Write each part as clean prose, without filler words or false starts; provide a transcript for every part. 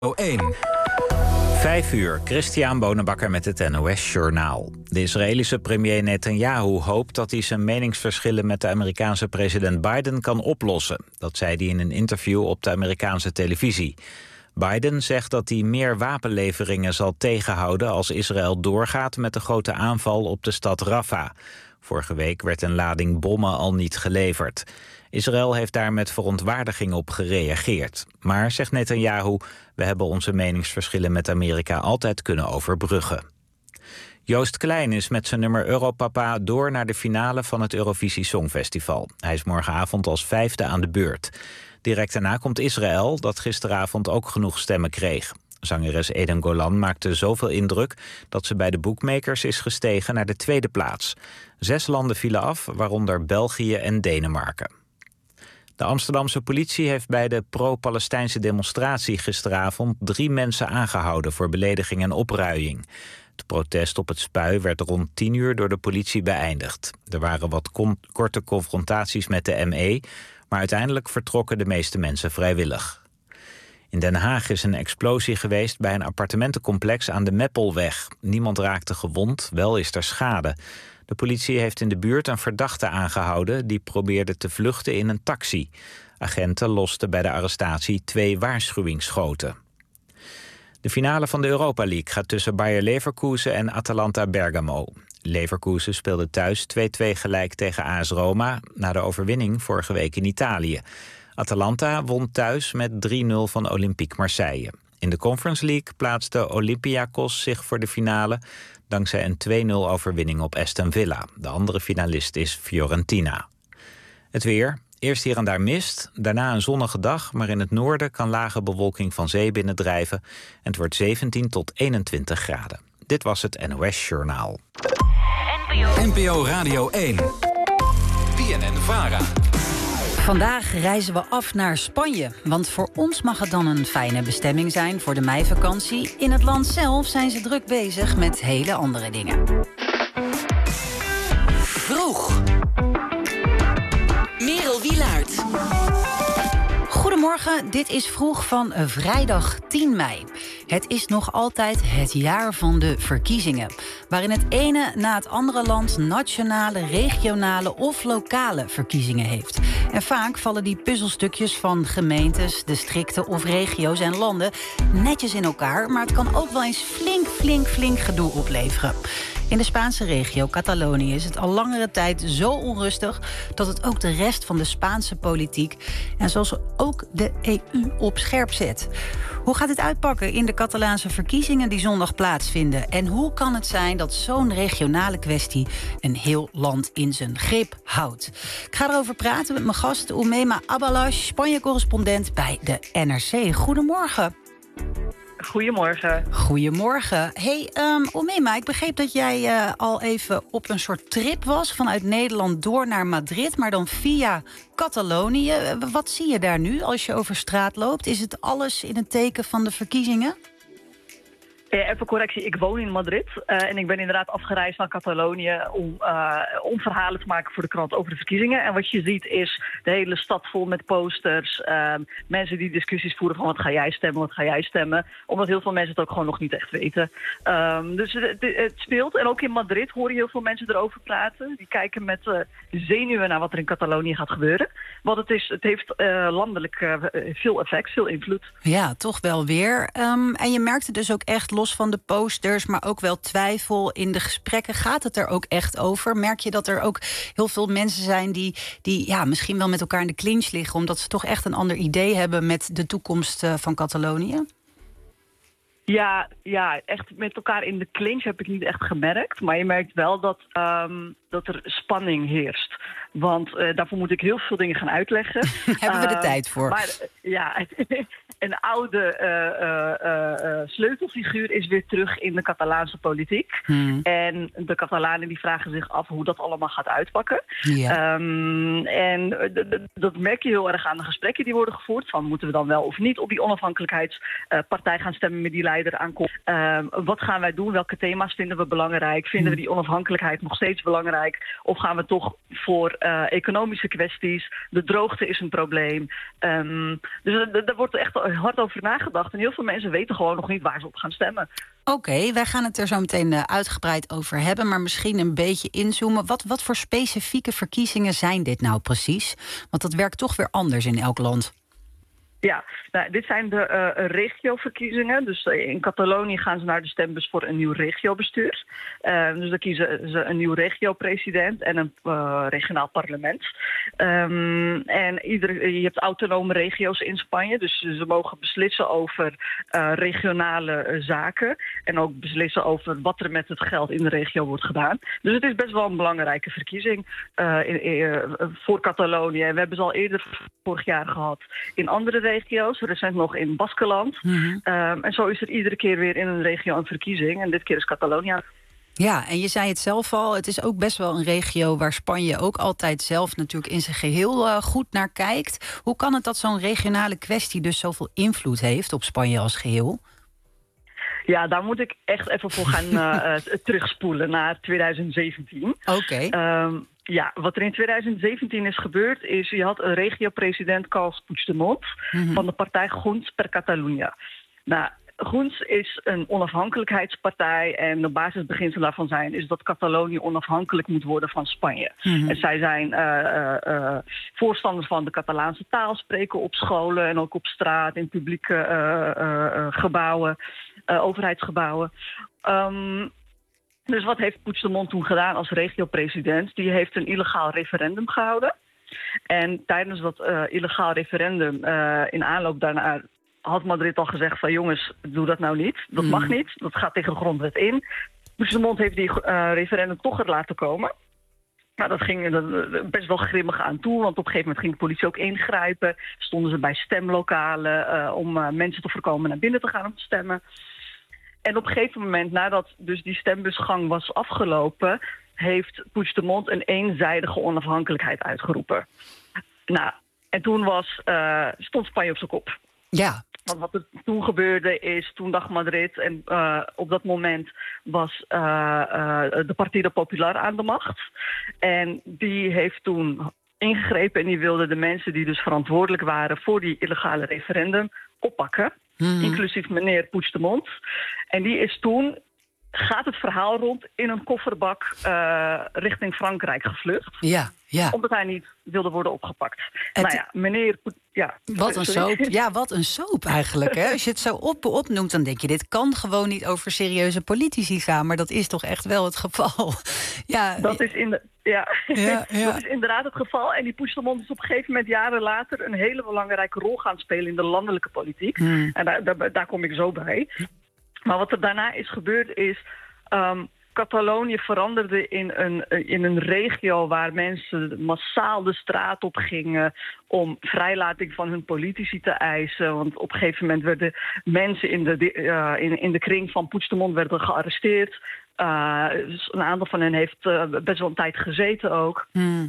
1. 5 uur, Christian Bonenbakker met het NOS Journaal. De Israëlische premier Netanyahu hoopt dat hij zijn meningsverschillen met de Amerikaanse president Biden kan oplossen. Dat zei hij in een interview op de Amerikaanse televisie. Biden zegt dat hij meer wapenleveringen zal tegenhouden als Israël doorgaat met de grote aanval op de stad Rafah. Vorige week werd een lading bommen al niet geleverd. Israël heeft daar met verontwaardiging op gereageerd. Maar, zegt Netanyahu, we hebben onze meningsverschillen met Amerika altijd kunnen overbruggen. Joost Klein is met zijn nummer Europapa door naar de finale van het Eurovisie Songfestival. Hij is morgenavond als 5e aan de beurt. Direct daarna komt Israël, dat gisteravond ook genoeg stemmen kreeg. Zangeres Eden Golan maakte zoveel indruk dat ze bij de boekmakers is gestegen naar de 2e plaats. 6 landen vielen af, waaronder België en Denemarken. De Amsterdamse politie heeft bij de pro-Palestijnse demonstratie gisteravond 3 mensen aangehouden voor belediging en opruiing. Het protest op het Spui werd rond 10 uur door de politie beëindigd. Er waren wat korte confrontaties met de ME, maar uiteindelijk vertrokken de meeste mensen vrijwillig. In Den Haag is een explosie geweest bij een appartementencomplex aan de Meppelweg. Niemand raakte gewond, wel is er schade. De politie heeft in de buurt een verdachte aangehouden die probeerde te vluchten in een taxi. Agenten losten bij de arrestatie 2 waarschuwingsschoten. De finale van de Europa League gaat tussen Bayer Leverkusen en Atalanta Bergamo. Leverkusen speelde thuis 2-2 gelijk tegen AS Roma na de overwinning vorige week in Italië. Atalanta won thuis met 3-0 van Olympique Marseille. In de Conference League plaatste Olympiakos zich voor de finale dankzij een 2-0 overwinning op Aston Villa. De andere finalist is Fiorentina. Het weer. Eerst hier en daar mist, daarna een zonnige dag, maar in het noorden kan lage bewolking van zee binnendrijven en het wordt 17 tot 21 graden. Dit was het NOS Journaal. NPO Radio 1. BNN-VARA. Vandaag reizen we af naar Spanje. Want voor ons mag het dan een fijne bestemming zijn voor de meivakantie. In het land zelf zijn ze druk bezig met hele andere dingen. Vroeg. Merel Wielaert. Goedemorgen, dit is Vroeg van vrijdag 10 mei. Het is nog altijd het jaar van de verkiezingen, waarin het ene na het andere land nationale, regionale of lokale verkiezingen heeft. En vaak vallen die puzzelstukjes van gemeentes, districten of regio's en landen netjes in elkaar, maar het kan ook wel eens flink gedoe opleveren. In de Spaanse regio Catalonië is het al langere tijd zo onrustig dat het ook de rest van de Spaanse politiek en zoals ook de EU op scherp zet. Hoe gaat het uitpakken in de Catalaanse verkiezingen die zondag plaatsvinden? En hoe kan het zijn dat zo'n regionale kwestie een heel land in zijn grip houdt? Ik ga erover praten met mijn gast Oumema Abalash, Spanje-correspondent bij de NRC. Goedemorgen. Goedemorgen. Hey, Oumema, ik begreep dat jij al even op een soort trip was vanuit Nederland door naar Madrid, maar dan via Catalonië. Wat zie je daar nu als je over straat loopt? Is het alles in het teken van de verkiezingen? Even correctie, ik woon in Madrid en ik ben inderdaad afgereisd naar Catalonië om verhalen te maken voor de krant over de verkiezingen. En wat je ziet is de hele stad vol met posters, mensen die discussies voeren van wat ga jij stemmen, omdat heel veel mensen het ook gewoon nog niet echt weten. Dus het speelt en ook in Madrid hoor je heel veel mensen erover praten. Die kijken met zenuwen naar wat er in Catalonië gaat gebeuren. Want het heeft landelijk veel effect, veel invloed. Ja, toch wel weer. En je merkt het dus ook echt los van de posters, maar ook wel twijfel in de gesprekken. Gaat het er ook echt over? Merk je dat er ook heel veel mensen zijn die misschien wel met elkaar in de clinch liggen, omdat ze toch echt een ander idee hebben met de toekomst van Catalonië? Ja, echt met elkaar in de clinch heb ik niet echt gemerkt. Maar je merkt wel dat er spanning heerst. Want daarvoor moet ik heel veel dingen gaan uitleggen. Hebben we de tijd voor? Maar een oude sleutelfiguur is weer terug in de Catalaanse politiek. En de Catalanen die vragen zich af hoe dat allemaal gaat uitpakken. Ja. En dat merk je heel erg aan de gesprekken die worden gevoerd. Van moeten we dan wel of niet op die onafhankelijkheidspartij gaan stemmen met die leider aankomt. Wat gaan wij doen? Welke thema's vinden we belangrijk? Vinden we die onafhankelijkheid nog steeds belangrijk? Of gaan we toch voor economische kwesties? De droogte is een probleem. Dus daar wordt echt hard over nagedacht. En heel veel mensen weten gewoon nog niet waar ze op gaan stemmen. Oké, wij gaan het er zo meteen uitgebreid over hebben, maar misschien een beetje inzoomen. Wat voor specifieke verkiezingen zijn dit nou precies? Want dat werkt toch weer anders in elk land. Ja, dit zijn de regioverkiezingen. Dus in Catalonië gaan ze naar de stembus voor een nieuw regiobestuur. Dus dan kiezen ze een nieuw regio-president en een regionaal parlement. En je hebt autonome regio's in Spanje. Dus ze mogen beslissen over regionale zaken. En ook beslissen over wat er met het geld in de regio wordt gedaan. Dus het is best wel een belangrijke verkiezing voor Catalonië. We hebben ze al eerder vorig jaar gehad in andere regio's, recent nog in Baskeland. En zo is er iedere keer weer in een regio een verkiezing. En dit keer is Catalonië. Ja, en je zei het zelf al, het is ook best wel een regio waar Spanje ook altijd zelf natuurlijk in zijn geheel goed naar kijkt. Hoe kan het dat zo'n regionale kwestie dus zoveel invloed heeft op Spanje als geheel? Ja, daar moet ik echt even voor gaan terugspoelen naar 2017. Oké. Ja, wat er in 2017 is gebeurd is, je had een regio-president Carles Puigdemont van de partij Junts per Catalunya. Nou, Junts is een onafhankelijkheidspartij en de basisbeginselen daarvan is dat Catalonië onafhankelijk moet worden van Spanje. En zij zijn voorstanders van de Catalaanse taal, spreken op scholen en ook op straat, in publieke gebouwen, overheidsgebouwen. Dus wat heeft Puigdemont toen gedaan als regio-president? Die heeft een illegaal referendum gehouden. En tijdens dat illegaal referendum, in aanloop daarna, had Madrid al gezegd van jongens, doe dat nou niet. Dat mag niet, dat gaat tegen de grondwet in. Puigdemont heeft die referendum toch er laten komen. Nou, dat ging best wel grimmig aan toe, want op een gegeven moment ging de politie ook ingrijpen. Stonden ze bij stemlokalen om mensen te voorkomen naar binnen te gaan om te stemmen. En op een gegeven moment, nadat dus die stembusgang was afgelopen, heeft Puigdemont een eenzijdige onafhankelijkheid uitgeroepen. Nou, en toen stond Spanje op zijn kop. Ja. Want wat er toen gebeurde is, toen dacht Madrid, en op dat moment was de Partido Popular aan de macht. En die heeft toen ingegrepen en die wilde de mensen die dus verantwoordelijk waren voor die illegale referendum oppakken. Inclusief meneer Puigdemont. En die is toen, gaat het verhaal rond, in een kofferbak richting Frankrijk gevlucht. Ja. Omdat hij niet wilde worden opgepakt. Wat een soap. Ja, wat een soap eigenlijk. Hè? Als je het zo opnoemt, dan denk je, dit kan gewoon niet over serieuze politici gaan. Maar dat is toch echt wel het geval. Ja. Dat is dat is inderdaad het geval. En die Puigdemont is op een gegeven moment, jaren later, een hele belangrijke rol gaan spelen in de landelijke politiek. En daar kom ik zo bij. Maar wat er daarna is gebeurd is, Catalonië veranderde in een regio waar mensen massaal de straat op gingen om vrijlating van hun politici te eisen. Want op een gegeven moment werden mensen in de kring van Puigdemont werden gearresteerd. Dus een aantal van hen heeft best wel een tijd gezeten ook.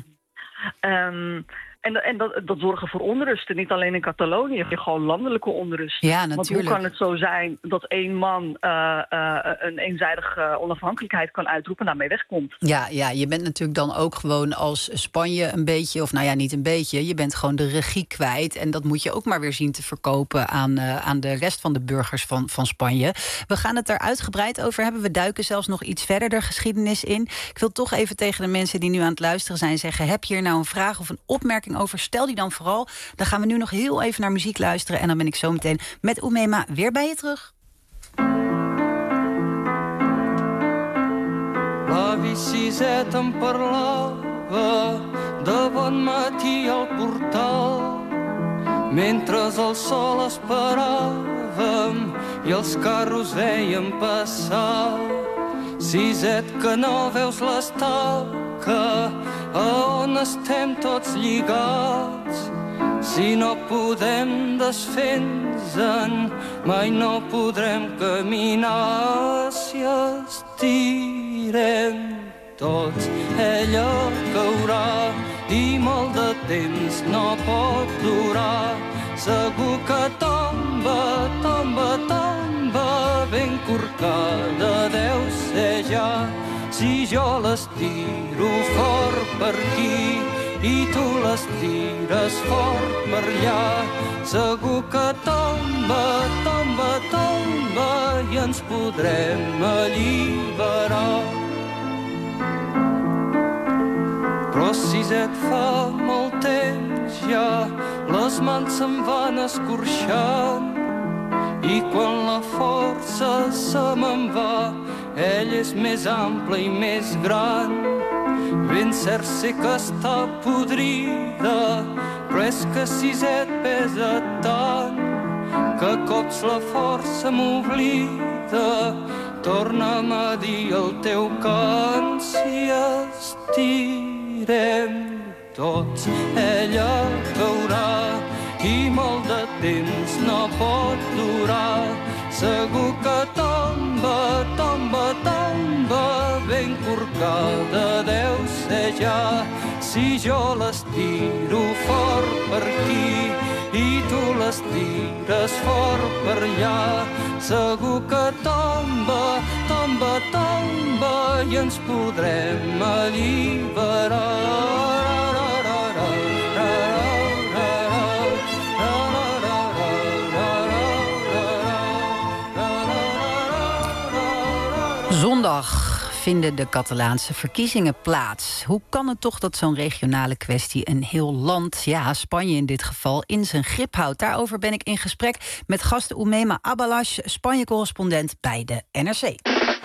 En dat zorgen voor onrust. En niet alleen in Catalonië, gewoon landelijke onrust. Ja, natuurlijk. Want hoe kan het zo zijn dat één man een eenzijdige onafhankelijkheid kan uitroepen en daarmee wegkomt? Ja, je bent natuurlijk dan ook gewoon als Spanje een beetje, of nou ja, niet een beetje, je bent gewoon de regie kwijt. En dat moet je ook maar weer zien te verkopen aan de rest van de burgers van Spanje. We gaan het daar uitgebreid over hebben. We duiken zelfs nog iets verder de geschiedenis in. Ik wil toch even tegen de mensen die nu aan het luisteren zijn zeggen, heb je hier nou een vraag of een opmerking over, stel die dan vooral. Dan gaan we nu nog heel even naar muziek luisteren en dan ben ik zo meteen met Oumema weer bij je terug. La Viciseta em parlava de bon matí al portal mentre el sol esperàvem i els carros veiem passar. Siset que no veus l'estaca a on estem tots lligats. Si no podem desfer-nos-en, mai no podrem caminar. Si estirem tots, ella caurà i molt de temps no pot durar. Segur que tomba, tomba, tomba ben corcada deu ser ja. Si jo les tiro fort per aquí i tu les tires fort per allà, segur que tomba, tomba, tomba i ens podrem alliberar. Però si et fa molt temps ja, les mans se'n van escorxant i quan la força se me'n va, ell és més ample i més gran. Ben cert sé que està podrida, però és que si et pesa tant que cops la força m'oblida. Torna'm a dir el teu cant si estirem tots. Ella caurà i molt de temps no pot durar. Segur que tomba, tomba, tomba, ben corcada deu ser ja. Si jo les tiro fort per aquí i tu les tires fort per allà, segur que tomba, tomba, tomba i ens podrem alliberar. Zondag vinden de Catalaanse verkiezingen plaats. Hoe kan het toch dat zo'n regionale kwestie een heel land, ja, Spanje in dit geval, in zijn grip houdt? Daarover ben ik in gesprek met gast Oumema Abalash, Spanje-correspondent bij de NRC.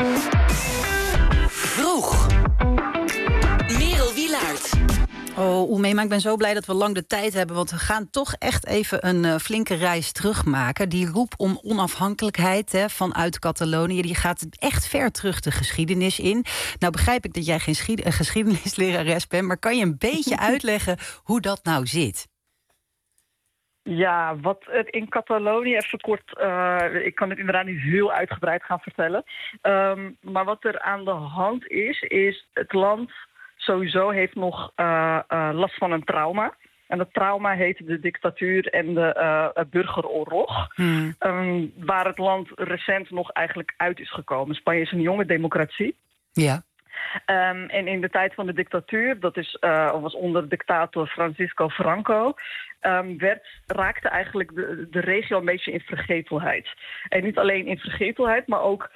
Vroeg. Merel Wielaert. Oh, Oumema, ik ben zo blij dat we lang de tijd hebben, want we gaan toch echt even een flinke reis terugmaken. Die roep om onafhankelijkheid vanuit Catalonië, die gaat echt ver terug de geschiedenis in. Nou begrijp ik dat jij geen geschiedenislerares bent, maar kan je een beetje uitleggen hoe dat nou zit? Ja, wat het in Catalonië, even kort, ik kan het inderdaad niet heel uitgebreid gaan vertellen. Maar wat er aan de hand is het land sowieso heeft nog last van een trauma. En dat trauma heet de dictatuur en de burgeroorlog. Waar het land recent nog eigenlijk uit is gekomen. Spanje is een jonge democratie. Ja. En in de tijd van de dictatuur, dat was onder dictator Francisco Franco, raakte eigenlijk de regio een beetje in vergetelheid. En niet alleen in vergetelheid, maar ook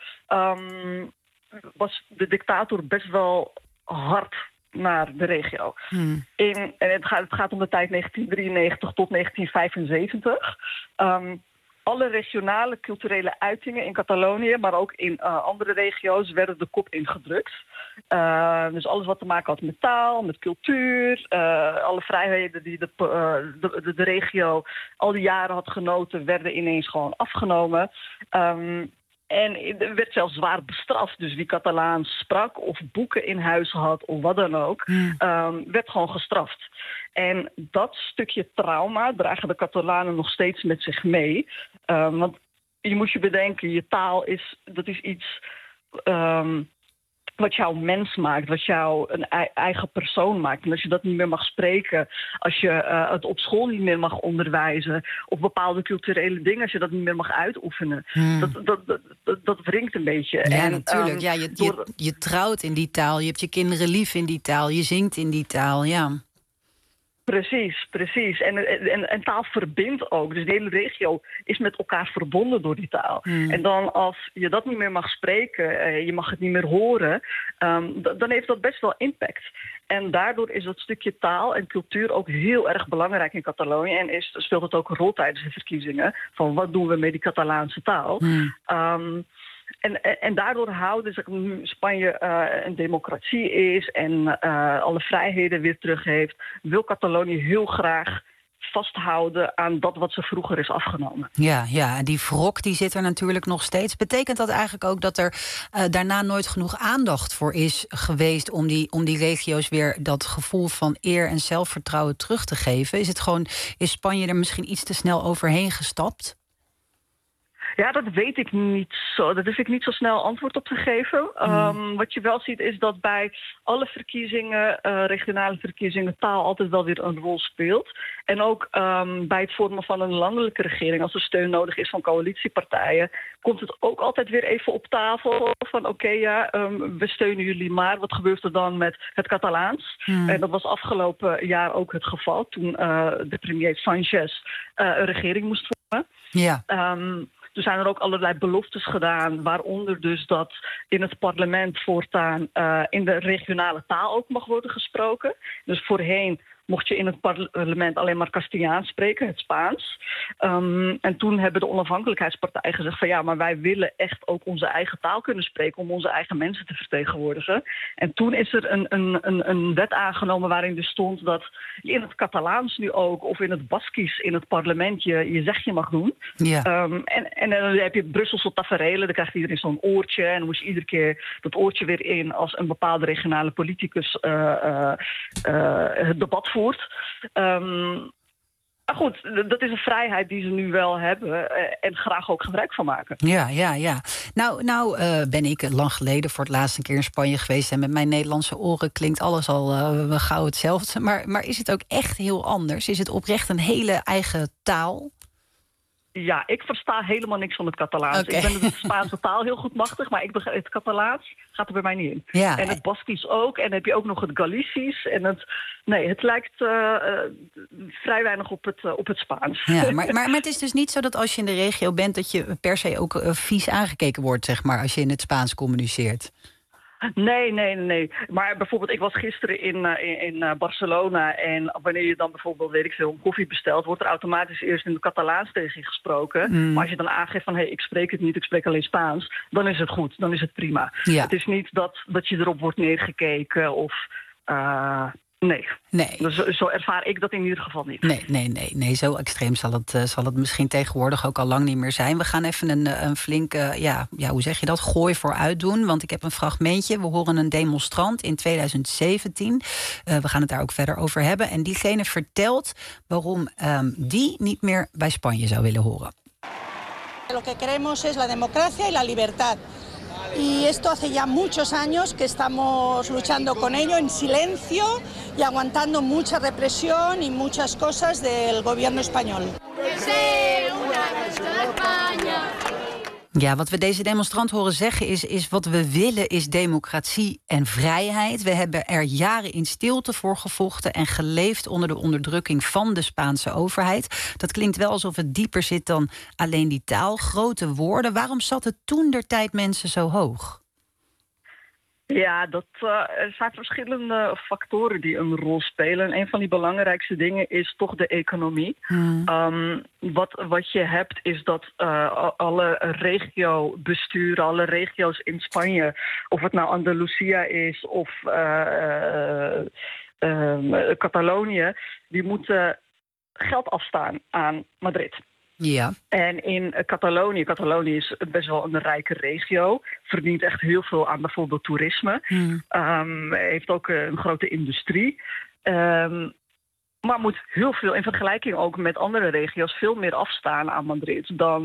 was de dictator best wel hard naar de regio. En het gaat om de tijd 1993 tot 1975. Alle regionale culturele uitingen in Catalonië, maar ook in andere regio's, werden de kop ingedrukt. Dus alles wat te maken had met taal, met cultuur, alle vrijheden die de regio al die jaren had genoten, werden ineens gewoon afgenomen. En er werd zelfs zwaar bestraft. Dus wie Catalaans sprak of boeken in huis had of wat dan ook, werd gewoon gestraft. En dat stukje trauma dragen de Catalanen nog steeds met zich mee. Want je moet je bedenken, je taal is iets wat jou mens maakt, wat jou een eigen persoon maakt. En als je dat niet meer mag spreken, als je het op school niet meer mag onderwijzen, of bepaalde culturele dingen, als je dat niet meer mag uitoefenen, dat wringt een beetje. Ja, en, natuurlijk. Je trouwt in die taal, je hebt je kinderen lief in die taal, je zingt in die taal, ja. Precies. En taal verbindt ook. Dus de hele regio is met elkaar verbonden door die taal. En dan als je dat niet meer mag spreken, je mag het niet meer horen, dan heeft dat best wel impact. En daardoor is dat stukje taal en cultuur ook heel erg belangrijk in Catalonië. En speelt het ook een rol tijdens de verkiezingen. Van wat doen we met die Catalaanse taal? En daardoor houden ze nu Spanje een democratie is en alle vrijheden weer terug heeft, wil Catalonië heel graag vasthouden aan dat wat ze vroeger is afgenomen. Ja, die wrok die zit er natuurlijk nog steeds. Betekent dat eigenlijk ook dat er daarna nooit genoeg aandacht voor is geweest om die regio's weer dat gevoel van eer en zelfvertrouwen terug te geven? Is Spanje er misschien iets te snel overheen gestapt? Ja, dat weet ik niet Zo, daar durf ik niet zo snel antwoord op te geven. Wat je wel ziet is dat bij alle verkiezingen, regionale verkiezingen, taal altijd wel weer een rol speelt. En ook bij het vormen van een landelijke regering, als er steun nodig is van coalitiepartijen, komt het ook altijd weer even op tafel van we steunen jullie, maar wat gebeurt er dan met het Catalaans? En dat was afgelopen jaar ook het geval toen de premier Sanchez een regering moest vormen. Ja. Er zijn er ook allerlei beloftes gedaan, waaronder dus dat in het parlement voortaan in de regionale taal ook mag worden gesproken. Dus voorheen mocht je in het parlement alleen maar Castellaans spreken, het Spaans. En toen hebben de onafhankelijkheidspartijen gezegd van ja, maar wij willen echt ook onze eigen taal kunnen spreken om onze eigen mensen te vertegenwoordigen. En toen is er een wet aangenomen waarin dus stond dat je in het Catalaans nu ook of in het Baskisch in het parlement je zegje mag doen. Ja. En dan heb je Brusselse taferelen, dan krijgt iedereen zo'n oortje en dan moet je iedere keer dat oortje weer in als een bepaalde regionale politicus het debat voert. Maar goed, dat is een vrijheid die ze nu wel hebben en graag ook gebruik van maken. Ja. Nou ben ik lang geleden voor het laatst een keer in Spanje geweest en met mijn Nederlandse oren klinkt alles al gauw hetzelfde. Maar is het ook echt heel anders? Is het oprecht een hele eigen taal? Ja, ik versta helemaal niks van het Catalaans. Okay. Ik ben de Spaanse taal heel goed machtig, maar het Catalaans gaat er bij mij niet in. Ja. En het Baskisch ook. En dan heb je ook nog het Galicisch. En het lijkt vrij weinig op het Spaans. Ja, maar het is dus niet zo dat als je in de regio bent dat je per se ook vies aangekeken wordt, zeg maar, als je in het Spaans communiceert. Nee. Maar bijvoorbeeld, ik was gisteren in Barcelona en wanneer je dan bijvoorbeeld, weet ik veel, een koffie bestelt, wordt er automatisch eerst in het Catalaans tegen je gesproken. Maar als je dan aangeeft van, ik spreek het niet, ik spreek alleen Spaans, dan is het goed, dan is het prima. Ja. Het is niet dat je erop wordt neergekeken of... Nee. Dus zo ervaar ik dat in ieder geval niet. Nee, zo extreem zal het misschien tegenwoordig ook al lang niet meer zijn. We gaan even een flinke, hoe zeg je dat, gooi vooruit doen. Want ik heb een fragmentje. We horen een demonstrant in 2017. We gaan het daar ook verder over hebben. En diegene vertelt waarom die niet meer bij Spanje zou willen horen. Lo que queremos es la democracia y la libertad. Y esto hace ya muchos años que estamos luchando con ello en silencio y aguantando mucha represión y muchas cosas del gobierno español. Ja, wat we deze demonstrant horen zeggen is wat we willen is democratie en vrijheid. We hebben er jaren in stilte voor gevochten en geleefd onder de onderdrukking van de Spaanse overheid. Dat klinkt wel alsof het dieper zit dan alleen die taal. Grote woorden. Waarom zat het toentertijd mensen zo hoog? Ja, er zijn verschillende factoren die een rol spelen. En een van die belangrijkste dingen is toch de economie. Wat je hebt is dat alle regiobesturen, alle regio's in Spanje, of het nou Andalusia is of Catalonië, die moeten geld afstaan aan Madrid. Ja. En in Catalonië is best wel een rijke regio. Verdient echt heel veel aan bijvoorbeeld toerisme. Heeft ook een grote industrie. Maar moet heel veel, in vergelijking ook met andere regio's, veel meer afstaan aan Madrid dan.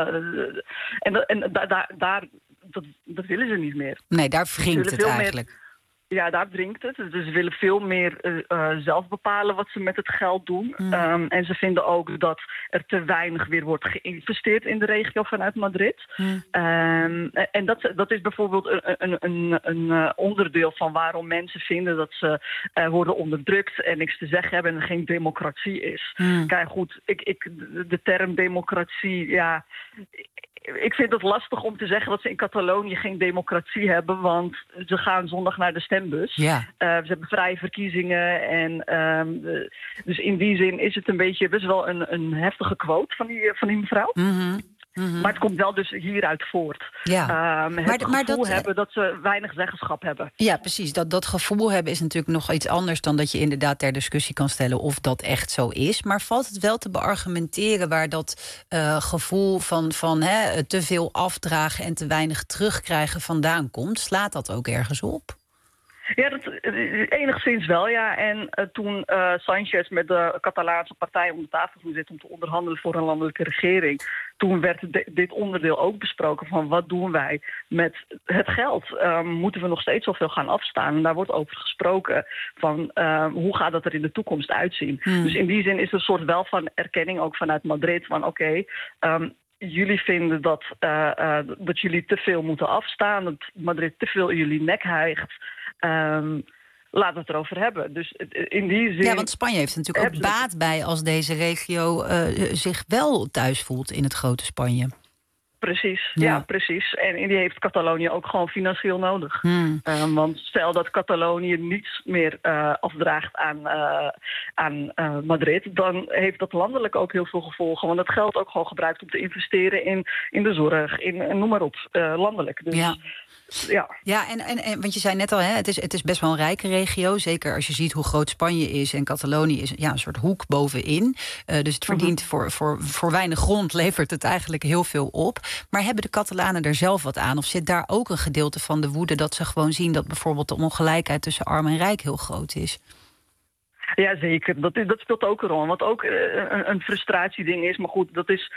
Dat willen ze niet meer. Nee, daar wringt het eigenlijk. Ja, daar dringt het. Dus ze willen veel meer zelf bepalen wat ze met het geld doen. En ze vinden ook dat er te weinig weer wordt geïnvesteerd in de regio vanuit Madrid. En dat is bijvoorbeeld een onderdeel van waarom mensen vinden dat ze worden onderdrukt en niks te zeggen hebben en er geen democratie is. Kijk, goed, de term democratie, ja... Ik vind het lastig om te zeggen dat ze in Catalonië geen democratie hebben, want ze gaan zondag naar de stembus. Ja. Ze hebben vrije verkiezingen en dus in die zin is het een beetje best wel een heftige quote van die mevrouw. Maar het komt wel dus hieruit voort. Ja. Het gevoel hebben dat ze weinig zeggenschap hebben. Ja, precies. Dat gevoel hebben is natuurlijk nog iets anders dan dat je inderdaad ter discussie kan stellen of dat echt zo is. Maar valt het wel te beargumenteren waar dat gevoel van te veel afdragen en te weinig terugkrijgen vandaan komt? Slaat dat ook ergens op? Ja, enigszins wel, ja. En toen Sánchez met de Catalaanse partij om de tafel ging zitten om te onderhandelen voor een landelijke regering, toen werd dit onderdeel ook besproken van wat doen wij met het geld? Moeten we nog steeds zoveel gaan afstaan? En daar wordt over gesproken van hoe gaat dat er in de toekomst uitzien? Dus in die zin is er een soort wel van erkenning ook vanuit Madrid van oké, jullie vinden dat jullie te veel moeten afstaan, dat Madrid te veel in jullie nek hijgt. Laten we het erover hebben. Dus in die zin. Ja, want Spanje heeft er natuurlijk ook baat bij als deze regio zich wel thuis voelt in het grote Spanje. Precies, ja, precies. En die heeft Catalonië ook gewoon financieel nodig. Want stel dat Catalonië niets meer afdraagt aan Madrid, dan heeft dat landelijk ook heel veel gevolgen. Want dat geld ook gewoon gebruikt om te investeren in de zorg, in noem maar op, landelijk. Dus, ja, en want je zei net al, hè, het is best wel een rijke regio. Zeker als je ziet hoe groot Spanje is en Catalonië is een soort hoek bovenin. Dus het verdient voor weinig grond levert het eigenlijk heel veel op. Maar hebben de Catalanen er zelf wat aan? Of zit daar ook een gedeelte van de woede dat ze gewoon zien dat bijvoorbeeld de ongelijkheid tussen arm en rijk heel groot is? Ja, zeker. Dat speelt ook een rol. Wat ook een frustratieding is. Maar goed, dat is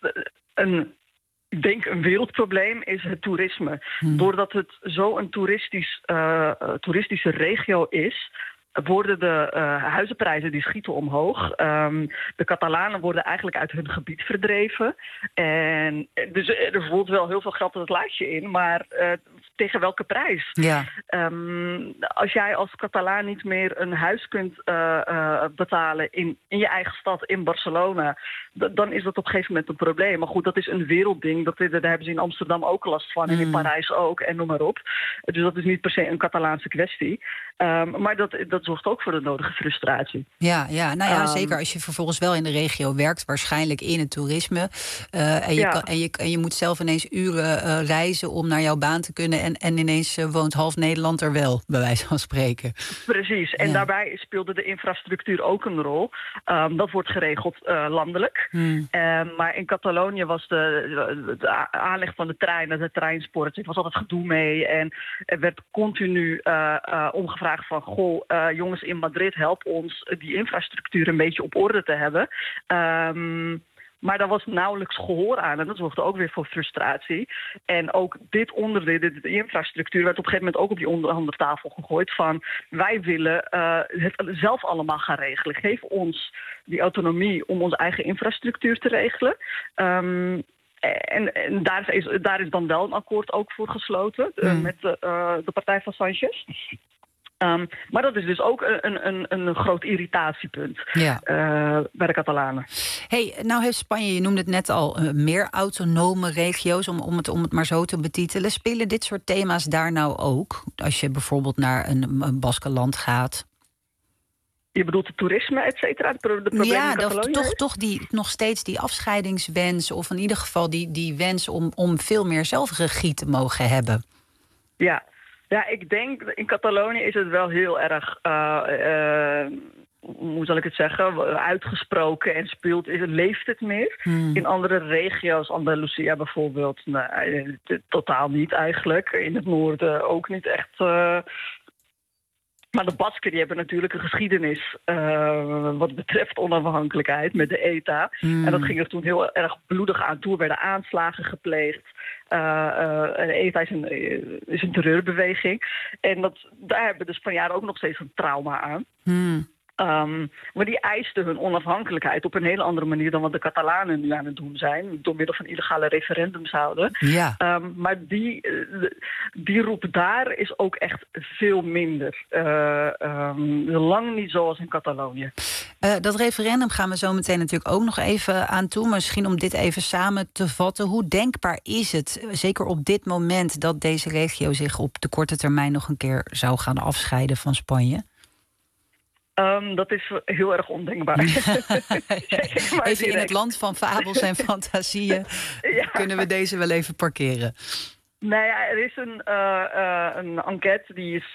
ik denk een wereldprobleem is het toerisme. Doordat het zo'n toeristische regio is, worden de huizenprijzen die schieten omhoog. De Catalanen worden eigenlijk uit hun gebied verdreven. En dus er voelt wel heel veel geld in het lijstje in, maar tegen welke prijs? Ja. Als jij als Catalaan niet meer een huis kunt betalen in je eigen stad, in Barcelona, dan is dat op een gegeven moment een probleem. Maar goed, dat is een wereldding. Daar hebben ze in Amsterdam ook last van en in Parijs ook en noem maar op. Dus dat is niet per se een Catalaanse kwestie. Maar dat zorgt ook voor de nodige frustratie. Ja, zeker als je vervolgens wel in de regio werkt, waarschijnlijk in het toerisme. En je moet zelf ineens uren reizen om naar jouw baan te kunnen. En ineens woont half Nederland er wel, bij wijze van spreken. Precies. En daarbij speelde de infrastructuur ook een rol. Dat wordt geregeld landelijk. Maar in Catalonië was de aanleg van de treinen, de treinspoor, er was altijd gedoe mee. En er werd continu omgevraagd van, jongens in Madrid, help ons die infrastructuur een beetje op orde te hebben. Maar daar was nauwelijks gehoor aan en dat zorgde ook weer voor frustratie. En ook dit onderdeel, de infrastructuur, werd op een gegeven moment ook op die onderhandeltafel gegooid van, wij willen het zelf allemaal gaan regelen. Geef ons die autonomie om onze eigen infrastructuur te regelen. En daar is dan wel een akkoord ook voor gesloten met de partij van Sánchez. Maar dat is dus ook een groot irritatiepunt bij de Catalanen. Hey, nou heeft Spanje, je noemde het net al, meer autonome regio's, om het maar zo te betitelen. Spelen dit soort thema's daar nou ook? Als je bijvoorbeeld naar een Baskenland gaat? Je bedoelt het toerisme, et cetera? De problemen in Catalonië? Toch nog steeds die afscheidingswens, of in ieder geval die wens om veel meer zelfregie te mogen hebben. Ja, ik denk, in Catalonië is het wel heel erg, hoe zal ik het zeggen, uitgesproken en leeft het meer. In andere regio's, Andalusia bijvoorbeeld, totaal niet eigenlijk. In het noorden ook niet echt. Maar de Basken die hebben natuurlijk een geschiedenis wat betreft onafhankelijkheid met de ETA. En dat ging er toen heel erg bloedig aan toe. Er werden aanslagen gepleegd. De ETA is een terreurbeweging. En daar hebben de Spanjaarden ook nog steeds een trauma aan. Maar die eisten hun onafhankelijkheid op een hele andere manier dan wat de Catalanen nu aan het doen zijn. Door middel van illegale referendums houden. Ja. Maar die roep daar is ook echt veel minder. Lang niet zoals in Catalonië. Dat referendum gaan we zo meteen natuurlijk ook nog even aan toe. Maar misschien om dit even samen te vatten. Hoe denkbaar is het, zeker op dit moment, dat deze regio zich op de korte termijn nog een keer zou gaan afscheiden van Spanje? Dat is heel erg ondenkbaar. Even in het land van fabels en fantasieën kunnen we deze wel even parkeren. Nou ja, er is een enquête die is...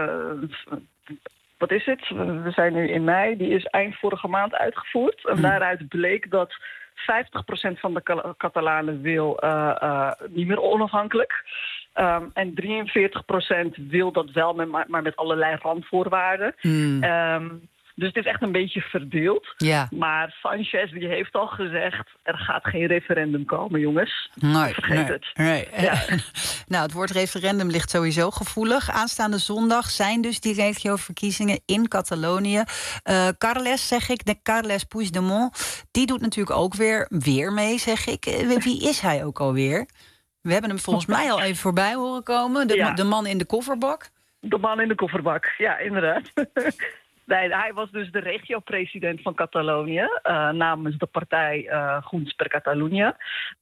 wat is het? We zijn nu in mei. Die is eind vorige maand uitgevoerd. En daaruit bleek dat 50% van de Catalanen wil niet meer onafhankelijk. En 43% wil dat wel, maar met allerlei randvoorwaarden. Dus het is echt een beetje verdeeld. Ja. Maar Sanchez die heeft al gezegd, er gaat geen referendum komen, jongens. Vergeet het. Nee. Ja. Nou, het woord referendum ligt sowieso gevoelig. Aanstaande zondag zijn dus die regioverkiezingen in Catalonië. Carles Puigdemont, die doet natuurlijk ook weer mee, zeg ik. Wie is hij ook alweer? We hebben hem volgens mij al even voorbij horen komen. De man in de kofferbak. De man in de kofferbak, ja, inderdaad. Nee, hij was dus de regio-president van Catalonië namens de partij Junts per Catalunya.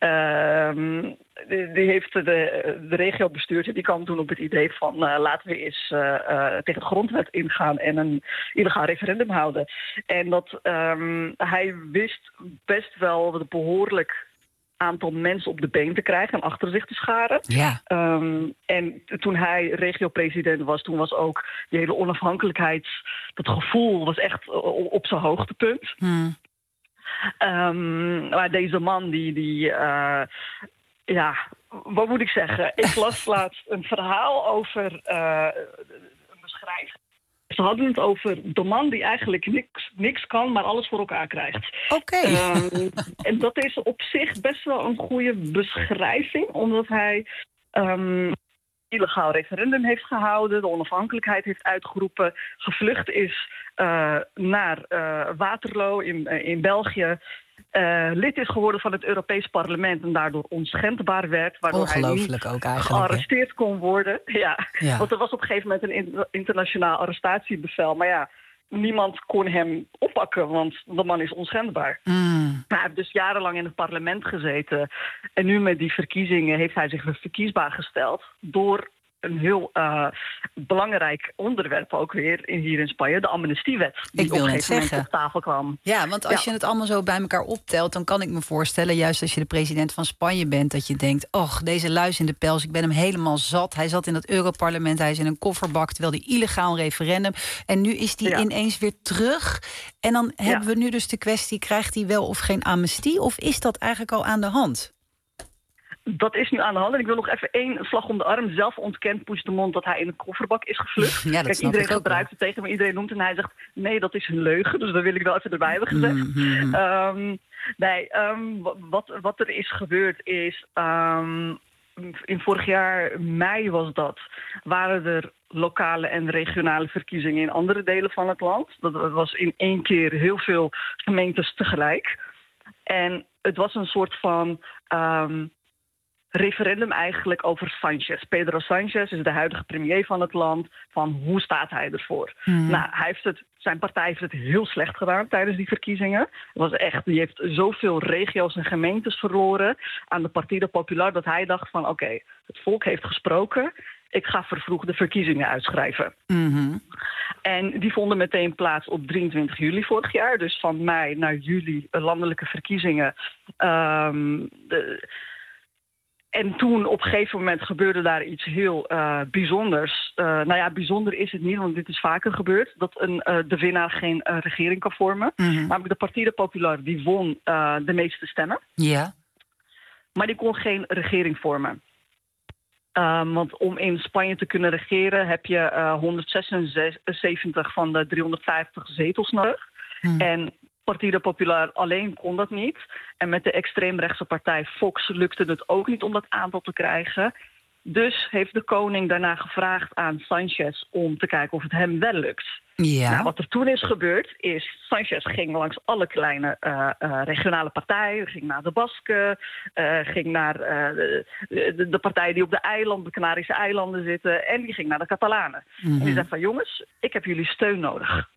Die heeft de regio bestuurd. Die kwam toen op het idee van laten we eens tegen de grondwet ingaan en een illegaal referendum houden. En dat hij wist best wel een behoorlijk aantal mensen op de been te krijgen en achter zich te scharen. Ja. En toen hij regio-president was, toen was ook die hele dat gevoel was echt op zijn hoogtepunt. Maar deze man, wat moet ik zeggen? Ik las laatst een verhaal over een beschrijving. Ze hadden het over de man die eigenlijk niks kan, maar alles voor elkaar krijgt. Oké. En dat is op zich best wel een goede beschrijving, omdat hij illegaal referendum heeft gehouden, de onafhankelijkheid heeft uitgeroepen, gevlucht is naar Waterloo in België. Lid is geworden van het Europees Parlement en daardoor onschendbaar werd, waardoor hij niet ook eigenlijk, gearresteerd kon worden. Ja. Want er was op een gegeven moment een internationaal arrestatiebevel, maar ja, niemand kon hem oppakken, want de man is onschendbaar. Maar hij heeft dus jarenlang in het parlement gezeten en nu met die verkiezingen heeft hij zich verkiesbaar gesteld door een heel belangrijk onderwerp ook weer hier in Spanje, de amnestiewet. Die op een gegeven moment op tafel kwam. Ja, want als je het allemaal zo bij elkaar optelt, dan kan ik me voorstellen, juist als je de president van Spanje bent, dat je denkt, och, deze luis in de pels, ik ben hem helemaal zat. Hij zat in het Europarlement, hij is in een kofferbak, terwijl die illegaal referendum. En nu is hij ineens weer terug. En dan hebben we nu dus de kwestie, krijgt hij wel of geen amnestie? Of is dat eigenlijk al aan de hand? Dat is nu aan de hand. En ik wil nog even één slag om de arm. Zelf ontkent Puigdemont dat hij in een kofferbak is gevlucht. Ja, kijk, iedereen gebruikt het tegen me, iedereen noemt het en hij zegt, nee, dat is een leugen. Dus dat wil ik wel even erbij hebben gezegd. Wat er is gebeurd is, in vorig jaar mei waren er lokale en regionale verkiezingen in andere delen van het land. Dat was in één keer heel veel gemeentes tegelijk. En het was een soort van referendum eigenlijk over Sanchez. Pedro Sanchez is de huidige premier van het land. Van hoe staat hij ervoor? Nou, zijn partij heeft het heel slecht gedaan tijdens die verkiezingen. Die heeft zoveel regio's en gemeentes verloren aan de Partido Popular dat hij dacht van oké, het volk heeft gesproken. Ik ga vervroegde verkiezingen uitschrijven. En die vonden meteen plaats op 23 juli vorig jaar. Dus van mei naar juli landelijke verkiezingen. En toen op een gegeven moment gebeurde daar iets heel bijzonders. Bijzonder is het niet, want dit is vaker gebeurd. Dat de winnaar geen regering kan vormen. Maar de Partido Popular die won de meeste stemmen. Ja. Maar die kon geen regering vormen. Want om in Spanje te kunnen regeren heb je 176 van de 350 zetels nodig. En Partido Popular alleen kon dat niet. En met de extreemrechtse partij Vox lukte het ook niet om dat aantal te krijgen. Dus heeft de koning daarna gevraagd aan Sanchez om te kijken of het hem wel lukt. Ja. Nou, wat er toen is gebeurd is, Sanchez ging langs alle kleine regionale partijen, ging naar de Basken, ging naar de partijen die op de Canarische eilanden zitten, en die ging naar de Catalanen. En die zei van jongens, ik heb jullie steun nodig.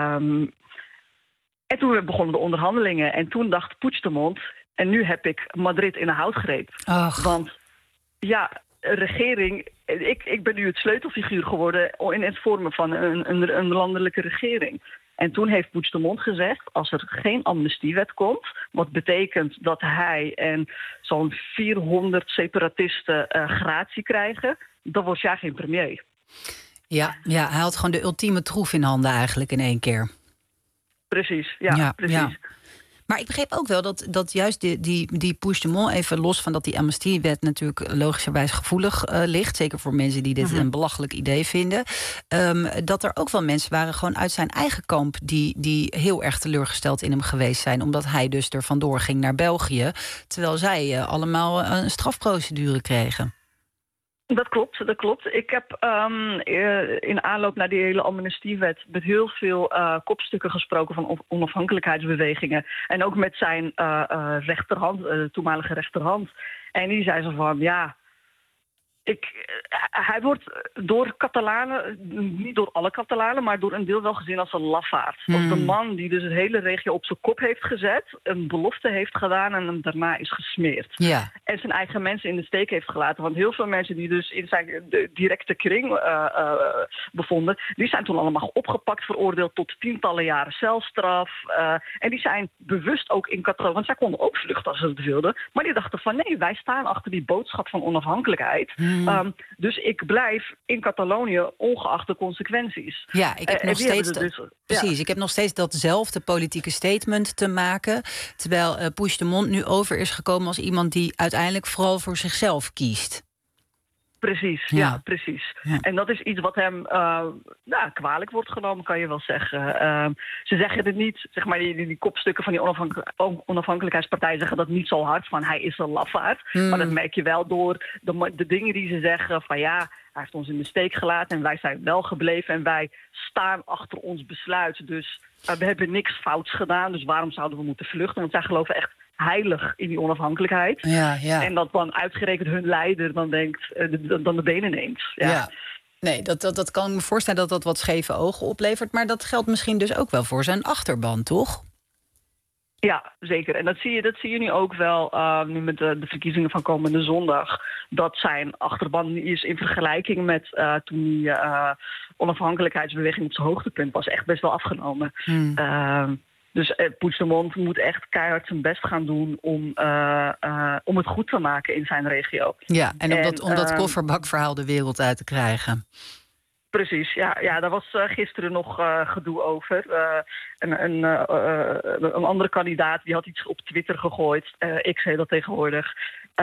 En toen begonnen de onderhandelingen en toen dacht Puigdemont, en nu heb ik Madrid in de houtgreep. Want ja, regering, ik ben nu het sleutelfiguur geworden in het vormen van een landelijke regering. En toen heeft Puigdemont gezegd, als er geen amnestiewet komt, wat betekent dat hij en zo'n 400 separatisten gratie krijgen, dan wordt jij geen premier. Ja, hij had gewoon de ultieme troef in handen eigenlijk in één keer. Precies, ja. Maar Maar ik begreep ook wel dat juist die Puigdemont, even los van dat die amnestiewet natuurlijk logischerwijs gevoelig ligt, zeker voor mensen die dit een belachelijk idee vinden, dat er ook wel mensen waren gewoon uit zijn eigen kamp die heel erg teleurgesteld in hem geweest zijn, omdat hij dus er vandoor ging naar België, terwijl zij allemaal een strafprocedure kregen. Dat klopt. Ik heb in aanloop naar die hele amnestiewet met heel veel kopstukken gesproken van onafhankelijkheidsbewegingen. En ook met zijn toenmalige rechterhand. En die zei zo van, hij wordt door Catalanen, niet door alle Catalanen, maar door een deel wel gezien als een lafaard. Als de man die dus het hele regio op zijn kop heeft gezet, een belofte heeft gedaan en hem daarna is gesmeerd. Ja. En zijn eigen mensen in de steek heeft gelaten. Want heel veel mensen die dus in zijn directe kring bevonden, die zijn toen allemaal opgepakt, veroordeeld tot tientallen jaren celstraf. En die zijn bewust ook in Catalonië, want zij konden ook vluchten als ze het wilden. Maar die dachten van nee, wij staan achter die boodschap van onafhankelijkheid. Dus ik blijf in Catalonië ongeacht de consequenties. Ja, ik heb nog steeds precies. Ik heb nog steeds datzelfde politieke statement te maken, terwijl Puigdemont nu over is gekomen als iemand die uiteindelijk vooral voor zichzelf kiest. Precies, ja precies. Ja. En dat is iets wat hem kwalijk wordt genomen, kan je wel zeggen. Ze zeggen het niet, zeg maar, die kopstukken van die onafhankelijkheidspartij zeggen dat niet zo hard, van hij is een lafaard. Maar dat merk je wel door de dingen die ze zeggen van hij heeft ons in de steek gelaten en wij zijn wel gebleven en wij staan achter ons besluit. Dus we hebben niks fouts gedaan, dus waarom zouden we moeten vluchten? Want zij geloven echt heilig in die onafhankelijkheid. Ja. En dat dan uitgerekend hun leider dan de benen neemt. Ja. Nee, dat kan ik me voorstellen dat wat scheve ogen oplevert. Maar dat geldt misschien dus ook wel voor zijn achterban, toch? Ja, zeker. En dat zie je nu ook wel nu met de verkiezingen van komende zondag. Dat zijn achterban is in vergelijking met toen die onafhankelijkheidsbeweging op zijn hoogtepunt was echt best wel afgenomen. Dus Puigdemont moet echt keihard zijn best gaan doen om het goed te maken in zijn regio. Ja, en om dat kofferbakverhaal de wereld uit te krijgen. Precies, ja, daar was gisteren nog gedoe over. Een andere kandidaat die had iets op Twitter gegooid. X heet dat tegenwoordig.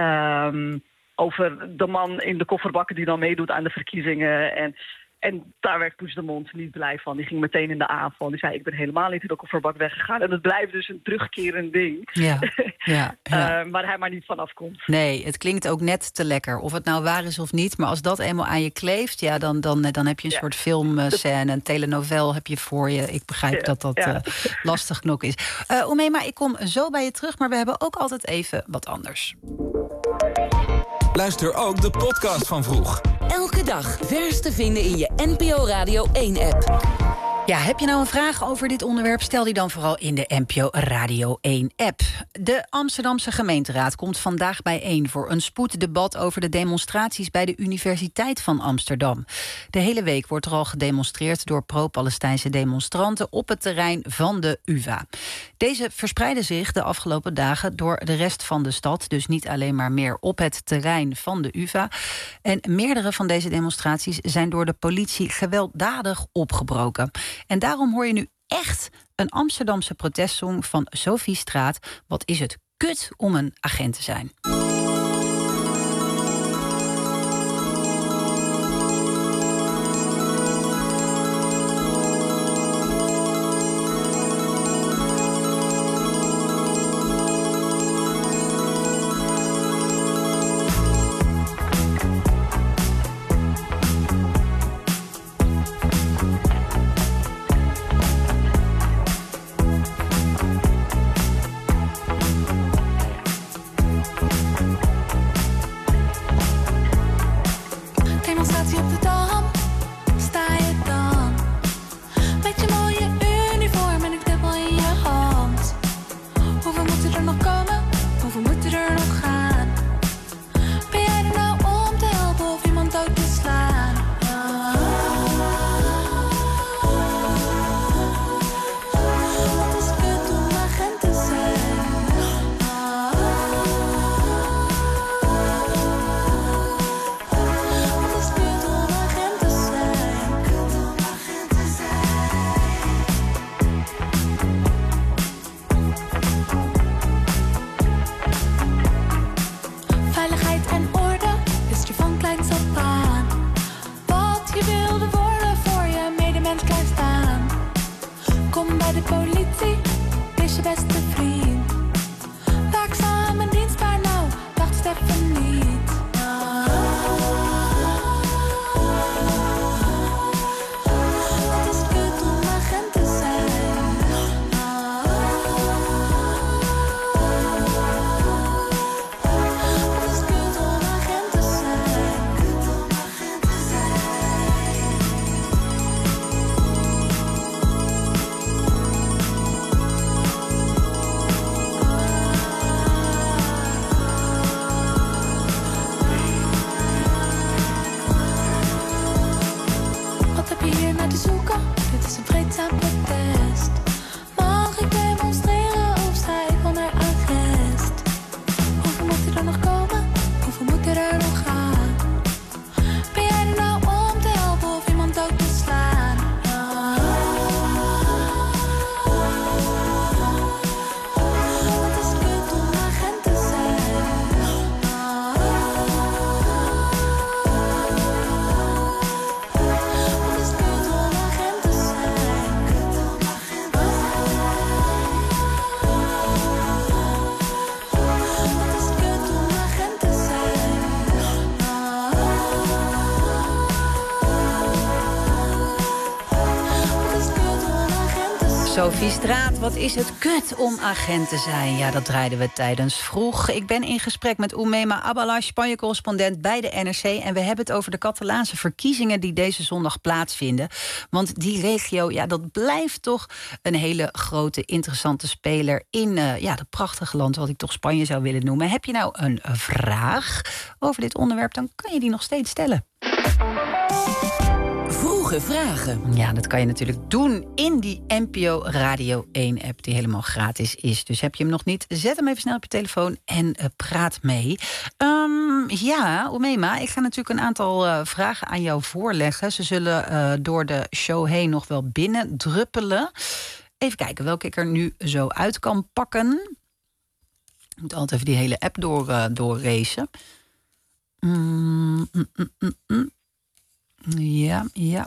Over de man in de kofferbakken die dan meedoet aan de verkiezingen. En daar werd Puigdemont niet blij van. Die ging meteen in de aanval. Die zei, ik ben helemaal niet in de kofferbak weggegaan. En het blijft dus een terugkerend ding. Ja. Waar hij maar niet vanaf komt. Nee, het klinkt ook net te lekker. Of het nou waar is of niet. Maar als dat eenmaal aan je kleeft, dan heb je een soort filmscène. Een telenovel heb je voor je. Ik begrijp dat lastig knokken is. Oumeima, ik kom zo bij je terug. Maar we hebben ook altijd even wat anders. Luister ook de podcast van Vroeg. Elke dag vers te vinden in je NPO Radio 1-app. Ja, heb je nou een vraag over dit onderwerp? Stel die dan vooral in de NPO Radio 1-app. De Amsterdamse gemeenteraad komt vandaag bijeen voor een spoeddebat over de demonstraties bij de Universiteit van Amsterdam. De hele week wordt er al gedemonstreerd door pro-Palestijnse demonstranten op het terrein van de UvA. Deze verspreiden zich de afgelopen dagen door de rest van de stad, dus niet alleen maar meer op het terrein van de UvA. En meerdere van deze demonstraties zijn door de politie gewelddadig opgebroken. En daarom hoor je nu echt een Amsterdamse protestsong van Sophie Straat. Wat is het kut om een agent te zijn? Sophie Straat, wat is het kut om agent te zijn? Ja, dat draaiden we tijdens Vroeg. Ik ben in gesprek met Oumema Abalash, Spanje-correspondent bij de NRC. En we hebben het over de Catalaanse verkiezingen die deze zondag plaatsvinden. Want die regio, ja, dat blijft toch een hele grote, interessante speler in dat prachtige land wat ik toch Spanje zou willen noemen. Heb je nou een vraag over dit onderwerp, dan kan je die nog steeds stellen. Vroege vragen. Ja, dat kan je natuurlijk doen in die NPO Radio 1-app die helemaal gratis is. Dus heb je hem nog niet, zet hem even snel op je telefoon en praat mee. Oumema, ik ga natuurlijk een aantal vragen aan jou voorleggen. Ze zullen door de show heen nog wel binnendruppelen. Even kijken welke ik er nu zo uit kan pakken. Ik moet altijd even die hele app doorracen. Ja.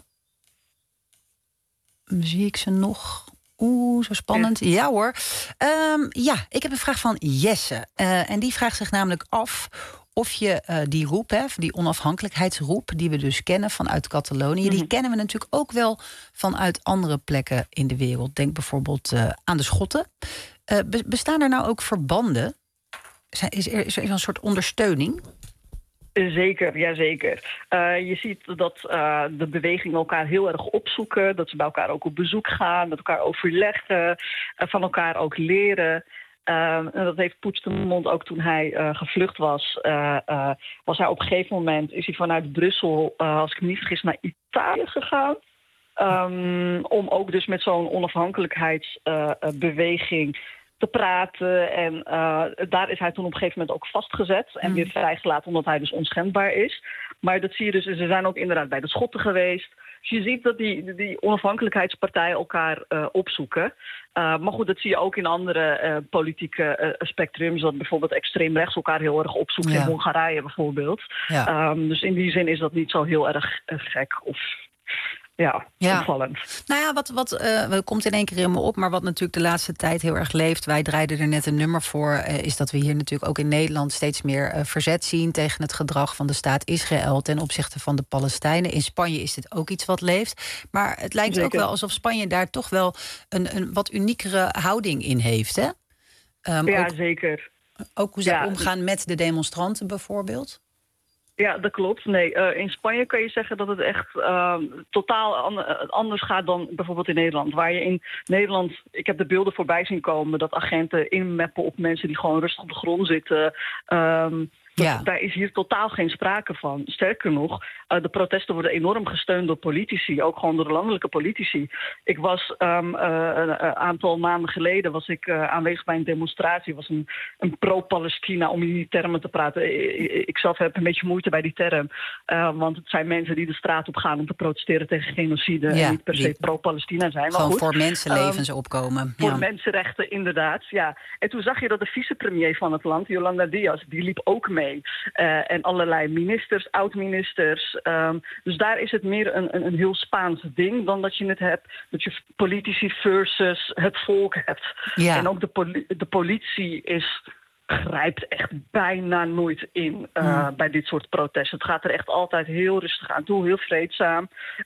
Zie ik ze nog? Zo spannend. Ja hoor. Ik heb een vraag van Jesse. En die vraagt zich namelijk af of je die roep, die onafhankelijkheidsroep, die we dus kennen vanuit Catalonië, die kennen we natuurlijk ook wel vanuit andere plekken in de wereld. Denk bijvoorbeeld aan de Schotten. Bestaan er nou ook verbanden? Is er een soort ondersteuning? Zeker, jazeker. Je ziet dat de bewegingen elkaar heel erg opzoeken. Dat ze bij elkaar ook op bezoek gaan, met elkaar overleggen, van elkaar ook leren. En dat heeft Puigdemont ook toen hij gevlucht was. Was hij op een gegeven moment, is hij vanuit Brussel, als ik me niet vergis, naar Italië gegaan. Om ook dus met zo'n onafhankelijkheidsbeweging te praten. En daar is hij toen op een gegeven moment ook vastgezet en weer vrijgelaten, omdat hij dus onschendbaar is. Maar dat zie je dus, ze zijn ook inderdaad bij de Schotten geweest. Dus je ziet dat die onafhankelijkheidspartijen elkaar opzoeken. Maar goed, dat zie je ook in andere politieke spectrums, dat bijvoorbeeld extreem rechts elkaar heel erg opzoekt in Hongarije bijvoorbeeld. Ja. Dus in die zin is dat niet zo heel erg gek of opvallend. Nou ja, wat komt in één keer in me op, maar wat natuurlijk de laatste tijd heel erg leeft, wij draaiden er net een nummer voor, is dat we hier natuurlijk ook in Nederland steeds meer verzet zien tegen het gedrag van de staat Israël ten opzichte van de Palestijnen. In Spanje is dit ook iets wat leeft. Maar het lijkt ook wel alsof Spanje daar toch wel een wat uniekere houding in heeft, hè? Zeker. Ook hoe zij omgaan met de demonstranten bijvoorbeeld. Ja, dat klopt. Nee, in Spanje kan je zeggen dat het echt totaal anders gaat dan bijvoorbeeld in Nederland. Waar je in Nederland, ik heb de beelden voorbij zien komen, dat agenten inmappen op mensen die gewoon rustig op de grond zitten. Daar is hier totaal geen sprake van. Sterker nog, de protesten worden enorm gesteund door politici, ook gewoon door de landelijke politici. Ik was een aantal maanden geleden aanwezig bij een demonstratie. Was een pro-Palestina, om in die termen te praten. Ik zelf heb een beetje moeite bij die term. Want het zijn mensen die de straat op gaan om te protesteren tegen genocide en niet per se pro-Palestina zijn. Maar gewoon goed, voor mensenlevens opkomen. Voor mensenrechten, inderdaad. Ja. En toen zag je dat de vicepremier van het land, Yolanda Díaz, die liep ook mee. En allerlei ministers, oud-ministers. Dus daar is het meer een heel Spaans ding dan dat je het hebt, dat je politici versus het volk hebt. Ja. En ook de politie grijpt echt bijna nooit in bij dit soort protesten. Het gaat er echt altijd heel rustig aan toe, heel vreedzaam.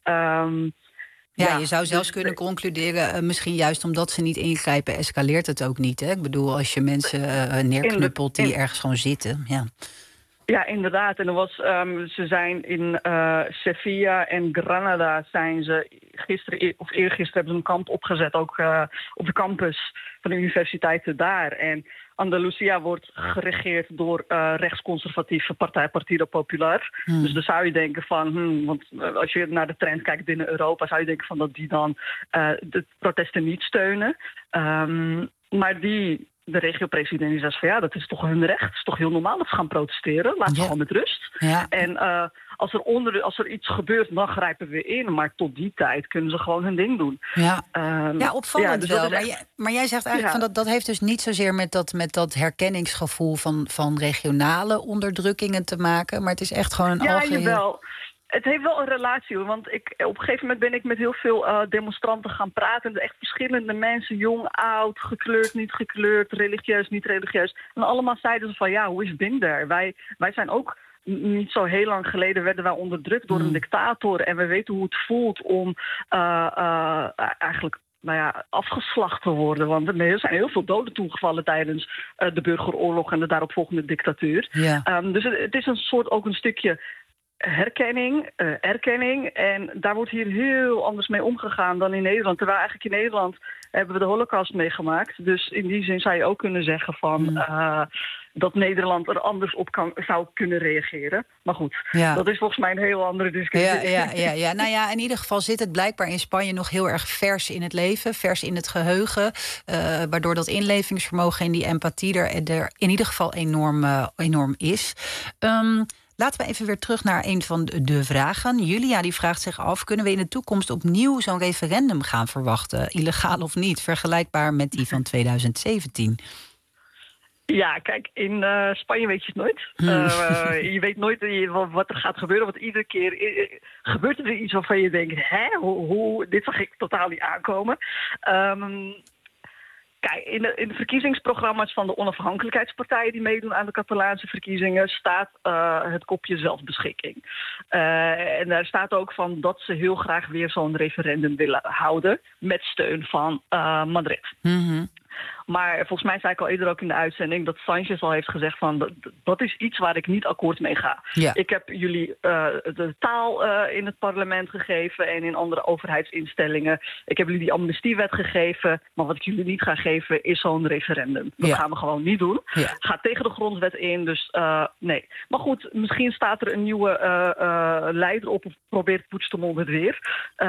Je zou zelfs kunnen concluderen, misschien juist omdat ze niet ingrijpen, escaleert het ook niet. Hè? Ik bedoel, als je mensen neerknuppelt die ergens gewoon zitten. Ja, inderdaad. En ze zijn in Sevilla en Granada zijn ze gisteren of eergisteren hebben ze een kamp opgezet, ook op de campus van de universiteiten daar. En Andalusia wordt geregeerd door rechtsconservatieve partij Partido Popular. Dus dan zou je denken van, want als je naar de trend kijkt binnen Europa, zou je denken van dat die dan de protesten niet steunen. Maar de regio-president die zegt van dat is toch hun recht. Het is toch heel normaal dat ze gaan protesteren. Laat ze gewoon met rust. Ja. En als er iets gebeurt, dan grijpen we in. Maar tot die tijd kunnen ze gewoon hun ding doen. Opvallend dus wel. Maar jij zegt eigenlijk van dat heeft dus niet zozeer met dat herkenningsgevoel van regionale onderdrukkingen te maken. Maar het is echt gewoon een algeheel. Jawel. Het heeft wel een relatie, want op een gegeven moment ben ik met heel veel demonstranten gaan praten. Echt verschillende mensen, jong, oud, gekleurd, niet gekleurd, religieus, niet religieus. En allemaal zeiden ze van hoe is het been there? Wij zijn ook niet zo heel lang geleden werden wij onderdrukt door een dictator. En we weten hoe het voelt om eigenlijk afgeslacht te worden. Want er zijn heel veel doden toegevallen tijdens de burgeroorlog en de daaropvolgende dictatuur. Ja. Dus het is ook een stukje erkenning. En daar wordt hier heel anders mee omgegaan dan in Nederland. Terwijl eigenlijk in Nederland hebben we de Holocaust meegemaakt. Dus in die zin zou je ook kunnen zeggen van dat Nederland er anders op zou kunnen reageren. Maar goed, dat is volgens mij een heel andere discussie. Ja. Nou ja, in ieder geval zit het blijkbaar in Spanje nog heel erg vers in het leven, vers in het geheugen. Waardoor dat inlevingsvermogen en die empathie er in ieder geval enorm is. Laten we even weer terug naar een van de vragen. Julia die vraagt zich af, kunnen we in de toekomst opnieuw zo'n referendum gaan verwachten? Illegaal of niet, vergelijkbaar met die van 2017? Ja, kijk, in Spanje weet je het nooit. Je weet nooit wat er gaat gebeuren. Want iedere keer gebeurt er iets waarvan je denkt, dit zag ik totaal niet aankomen. Kijk, in de verkiezingsprogramma's van de onafhankelijkheidspartijen die meedoen aan de Catalaanse verkiezingen staat het kopje zelfbeschikking. En daar staat ook van dat ze heel graag weer zo'n referendum willen houden met steun van Madrid. Mm-hmm. Maar volgens mij zei ik al eerder ook in de uitzending dat Sánchez al heeft gezegd van dat is iets waar ik niet akkoord mee ga. Ja. Ik heb jullie de taal in het parlement gegeven en in andere overheidsinstellingen. Ik heb jullie die amnestiewet gegeven, maar wat ik jullie niet ga geven is zo'n referendum. Dat gaan we gewoon niet doen. Ja. Gaat tegen de grondwet in, dus nee. Maar goed, misschien staat er een nieuwe leider op of probeert Puigdemont het weer.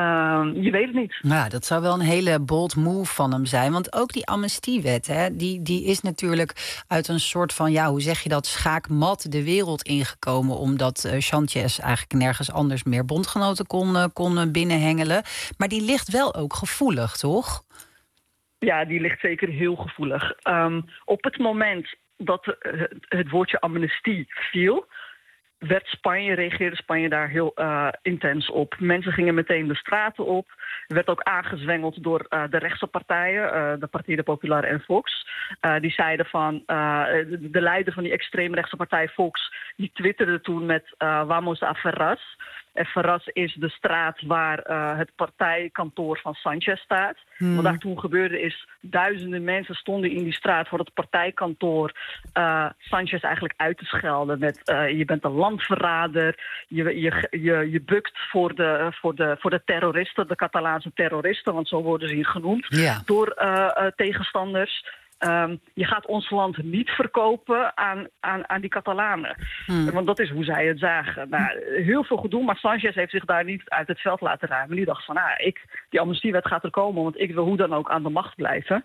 Je weet het niet. Nou, dat zou wel een hele bold move van hem zijn, want ook die amnestiewet, die is natuurlijk uit een soort van, hoe zeg je dat, schaakmat de wereld ingekomen, omdat Sánchez eigenlijk nergens anders meer bondgenoten kon binnenhengelen. Maar die ligt wel ook gevoelig, toch? Ja, die ligt zeker heel gevoelig. Op het moment dat het woordje amnestie viel, reageerde Spanje daar heel intens op. Mensen gingen meteen de straten op. Er werd ook aangezwengeld door de rechtse partijen, de Partido Popular en Vox. Die zeiden van, de leider van die extreemrechtse partij Vox, die twitterde toen met Vamos a Ferraz. En Ferraz is de straat waar het partijkantoor van Sánchez staat. Wat daar toen gebeurde is, duizenden mensen stonden in die straat voor het partijkantoor Sánchez eigenlijk uit te schelden met je bent een landverrader, je bukt voor de terroristen, de Catalaanse terroristen, want zo worden ze hier genoemd, door tegenstanders. Je gaat ons land niet verkopen aan die Catalanen. Want dat is hoe zij het zagen. Nou, heel veel gedoe, maar Sánchez heeft zich daar niet uit het veld laten ruimen. Die dacht van, die amnestiewet gaat er komen, want ik wil hoe dan ook aan de macht blijven.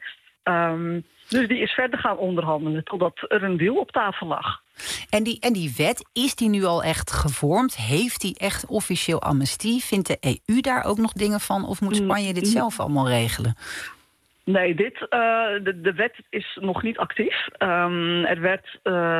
Dus die is verder gaan onderhandelen totdat er een deal op tafel lag. En die wet, is die nu al echt gevormd? Heeft die echt officieel amnestie? Vindt de EU daar ook nog dingen van? Of moet Spanje dit zelf allemaal regelen? Nee, de wet is nog niet actief. Er werd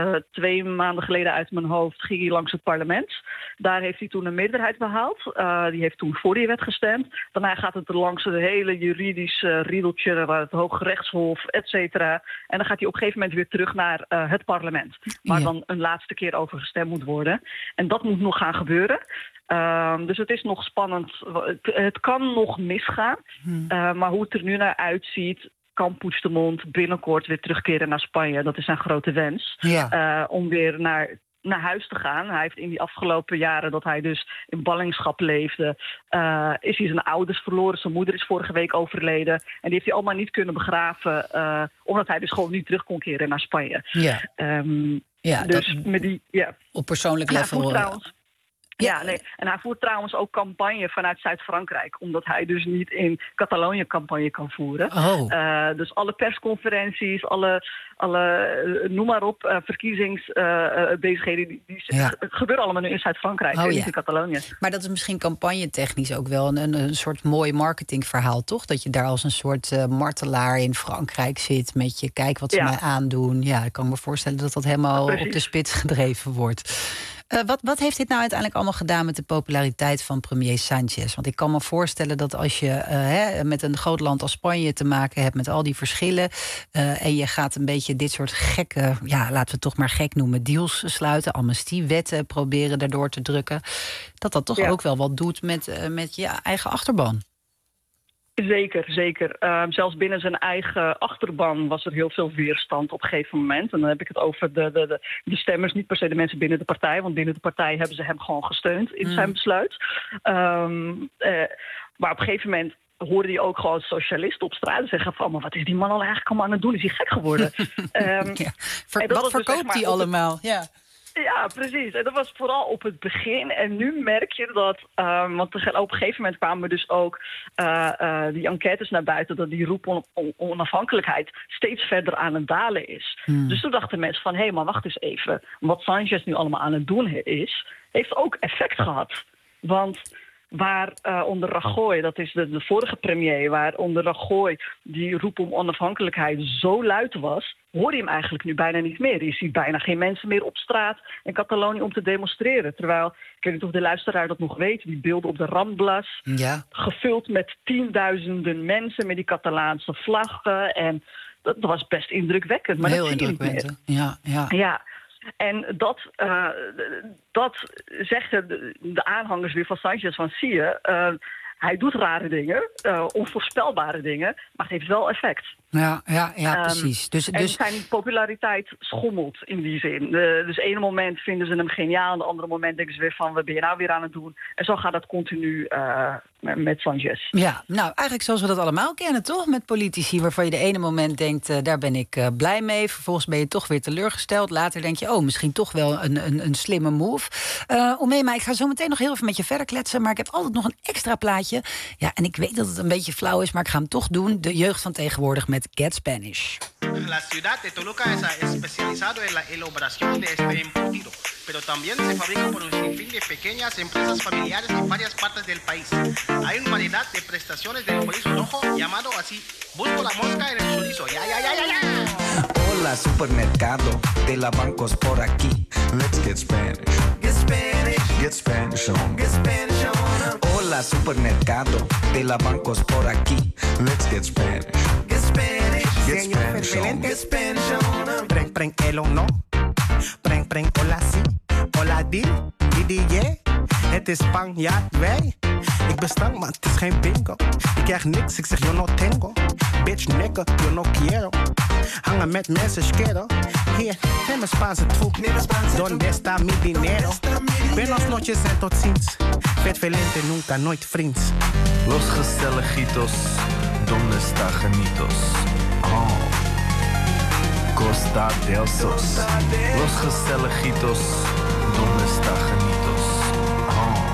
2 maanden geleden uit mijn hoofd, ging hij langs het parlement. Daar heeft hij toen een meerderheid behaald. Die heeft toen voor die wet gestemd. Daarna gaat het langs het hele juridische riedeltje, het Hooggerechtshof, et cetera. En dan gaat hij op een gegeven moment weer terug naar het parlement. Waar dan een laatste keer over gestemd moet worden. En dat moet nog gaan gebeuren. Dus het is nog spannend. Het kan nog misgaan. Maar hoe het er nu naar uitziet, kan Puigdemont binnenkort weer terugkeren naar Spanje. Dat is zijn grote wens. Om weer naar huis te gaan. Hij heeft in die afgelopen jaren dat hij dus in ballingschap leefde, is hij zijn ouders verloren. Zijn moeder is vorige week overleden. En die heeft hij allemaal niet kunnen begraven, omdat hij dus gewoon niet terug kon keren naar Spanje. Dus met die, op persoonlijk level. Ja, nee. En hij voert trouwens ook campagne vanuit Zuid-Frankrijk, omdat hij dus niet in Catalonië campagne kan voeren. Dus alle persconferenties, alle noem maar op, verkiezingsbezigheden, die gebeuren allemaal nu in Zuid-Frankrijk en niet in Catalonië. Maar dat is misschien campagnetechnisch ook wel een soort mooi marketingverhaal, toch? Dat je daar als een soort martelaar in Frankrijk zit met je, kijk wat ze mij aandoen. Ja, ik kan me voorstellen dat dat helemaal op de spits gedreven wordt. Wat heeft dit nou uiteindelijk allemaal gedaan met de populariteit van premier Sánchez? Want ik kan me voorstellen dat als je met een groot land als Spanje te maken hebt met al die verschillen, en je gaat een beetje dit soort gekke, laten we het toch maar gek noemen, deals sluiten, amnestiewetten proberen daardoor te drukken, dat toch ook wel wat doet met je eigen achterban. Zeker. Zelfs binnen zijn eigen achterban was er heel veel weerstand op een gegeven moment. En dan heb ik het over de stemmers, niet per se de mensen binnen de partij. Want binnen de partij hebben ze hem gewoon gesteund in zijn besluit. Maar op een gegeven moment hoorde hij ook gewoon socialisten op straat zeggen van, maar wat is die man al eigenlijk allemaal aan het doen? Is hij gek geworden? Wat verkoopt hij allemaal? Ja, precies. En dat was vooral op het begin. En nu merk je dat, want op een gegeven moment kwamen dus ook die enquêtes naar buiten, dat die roep om onafhankelijkheid steeds verder aan het dalen is. Dus toen dachten mensen van, hé, maar wacht eens even. Wat Sanchez nu allemaal aan het doen is, heeft ook effect gehad. Want waar onder Rajoy, dat is de vorige premier, waar onder Rajoy die roep om onafhankelijkheid zo luid was, hoor je hem eigenlijk nu bijna niet meer. Je ziet bijna geen mensen meer op straat in Catalonië om te demonstreren. Terwijl, ik weet niet of de luisteraar dat nog weet, die beelden op de Ramblas, gevuld met 10.000 mensen met die Catalaanse vlaggen. En dat was best indrukwekkend. Maar heel indrukwekkend. Ja. En dat zeggen de aanhangers weer van Sanchez van, zie je, hij doet rare dingen, onvoorspelbare dingen, maar het heeft wel effect. Ja, precies. En zijn populariteit schommelt in die zin. Dus ene moment vinden ze hem geniaal, en de andere moment denken ze weer van, wat ben je nou weer aan het doen? En zo gaat dat continu met Sanchez. Ja, nou eigenlijk zoals we dat allemaal kennen, toch? Met politici waarvan je de ene moment denkt, daar ben ik blij mee. Vervolgens ben je toch weer teleurgesteld. Later denk je, misschien toch wel een slimme move. Oumema, ik ga zo meteen nog heel even met je verder kletsen, maar ik heb altijd nog een extra plaatje. Ja, en ik weet dat het een beetje flauw is, maar ik ga hem toch doen. De jeugd van tegenwoordig met Get Spanish. La ciudad de Toluca es especializado en la elaboración de este embutido, pero también se fabrica por un sinfín de pequeñas empresas familiares en varias partes del país. Hay una variedad de prestaciones del chorizo rojo llamado así. Busco la mosca en el chorizo. Ya. Hola, supermercado de la bancos por aquí. Let's get Spanish. Get Spanish. Get Spanish on. Get Spanish on. Hola, supermercado de la bancos por aquí. Let's get Spanish. Get Spanish. Get Spanish on. Get Spanish on. Preng, el o no. Preng, hola si. Hola di, yeah. Het is Spanjaard, wij. Ik ben stank, maar het is geen bingo. Ik krijg niks, ik zeg yo no tengo. Bitch, nigga, yo no quiero. Hangen met mensen, schero. Hier, neem een Spaanse troep. Donde está mi dinero? Buenos noches en tot ziens. Vet velente, nunca, nooit vriends. Los gezelligitos, donde está genitos? Oh. Costa del Sos. Los gezelligitos, donde está genitos? Oh.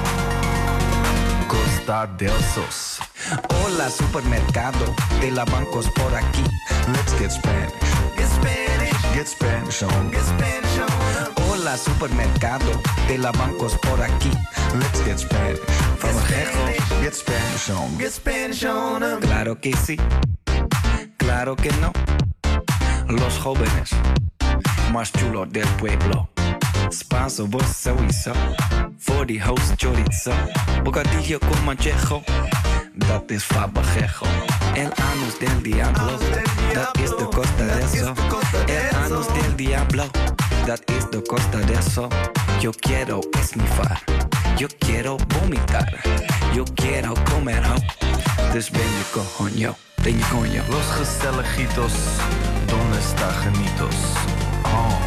Costa del Sos. Hola, supermercado de la bancos por aquí. Let's get Spanish. Get Spanish. Get Spanish on. Get Spanish on. Hola, supermercado de la bancos por aquí. Let's get Spanish. From Ajejo, get Spanish on. Get Spanish on. Claro que sí. Claro que no. Los jóvenes más chulos del pueblo. Spanso, vos sowieso. Voor die host chorizo. Bocadillo con manchejo. Dat is fabajejo. El anus del diablo. Dat is de costa de eso. El anus del diablo. Dat is de costa de eso. Yo quiero esnifar. Yo quiero vomitar. Yo quiero comer ho. Dus ben je coño. Ben je coño. Los gezelligitos. Donde está genitos? Oh.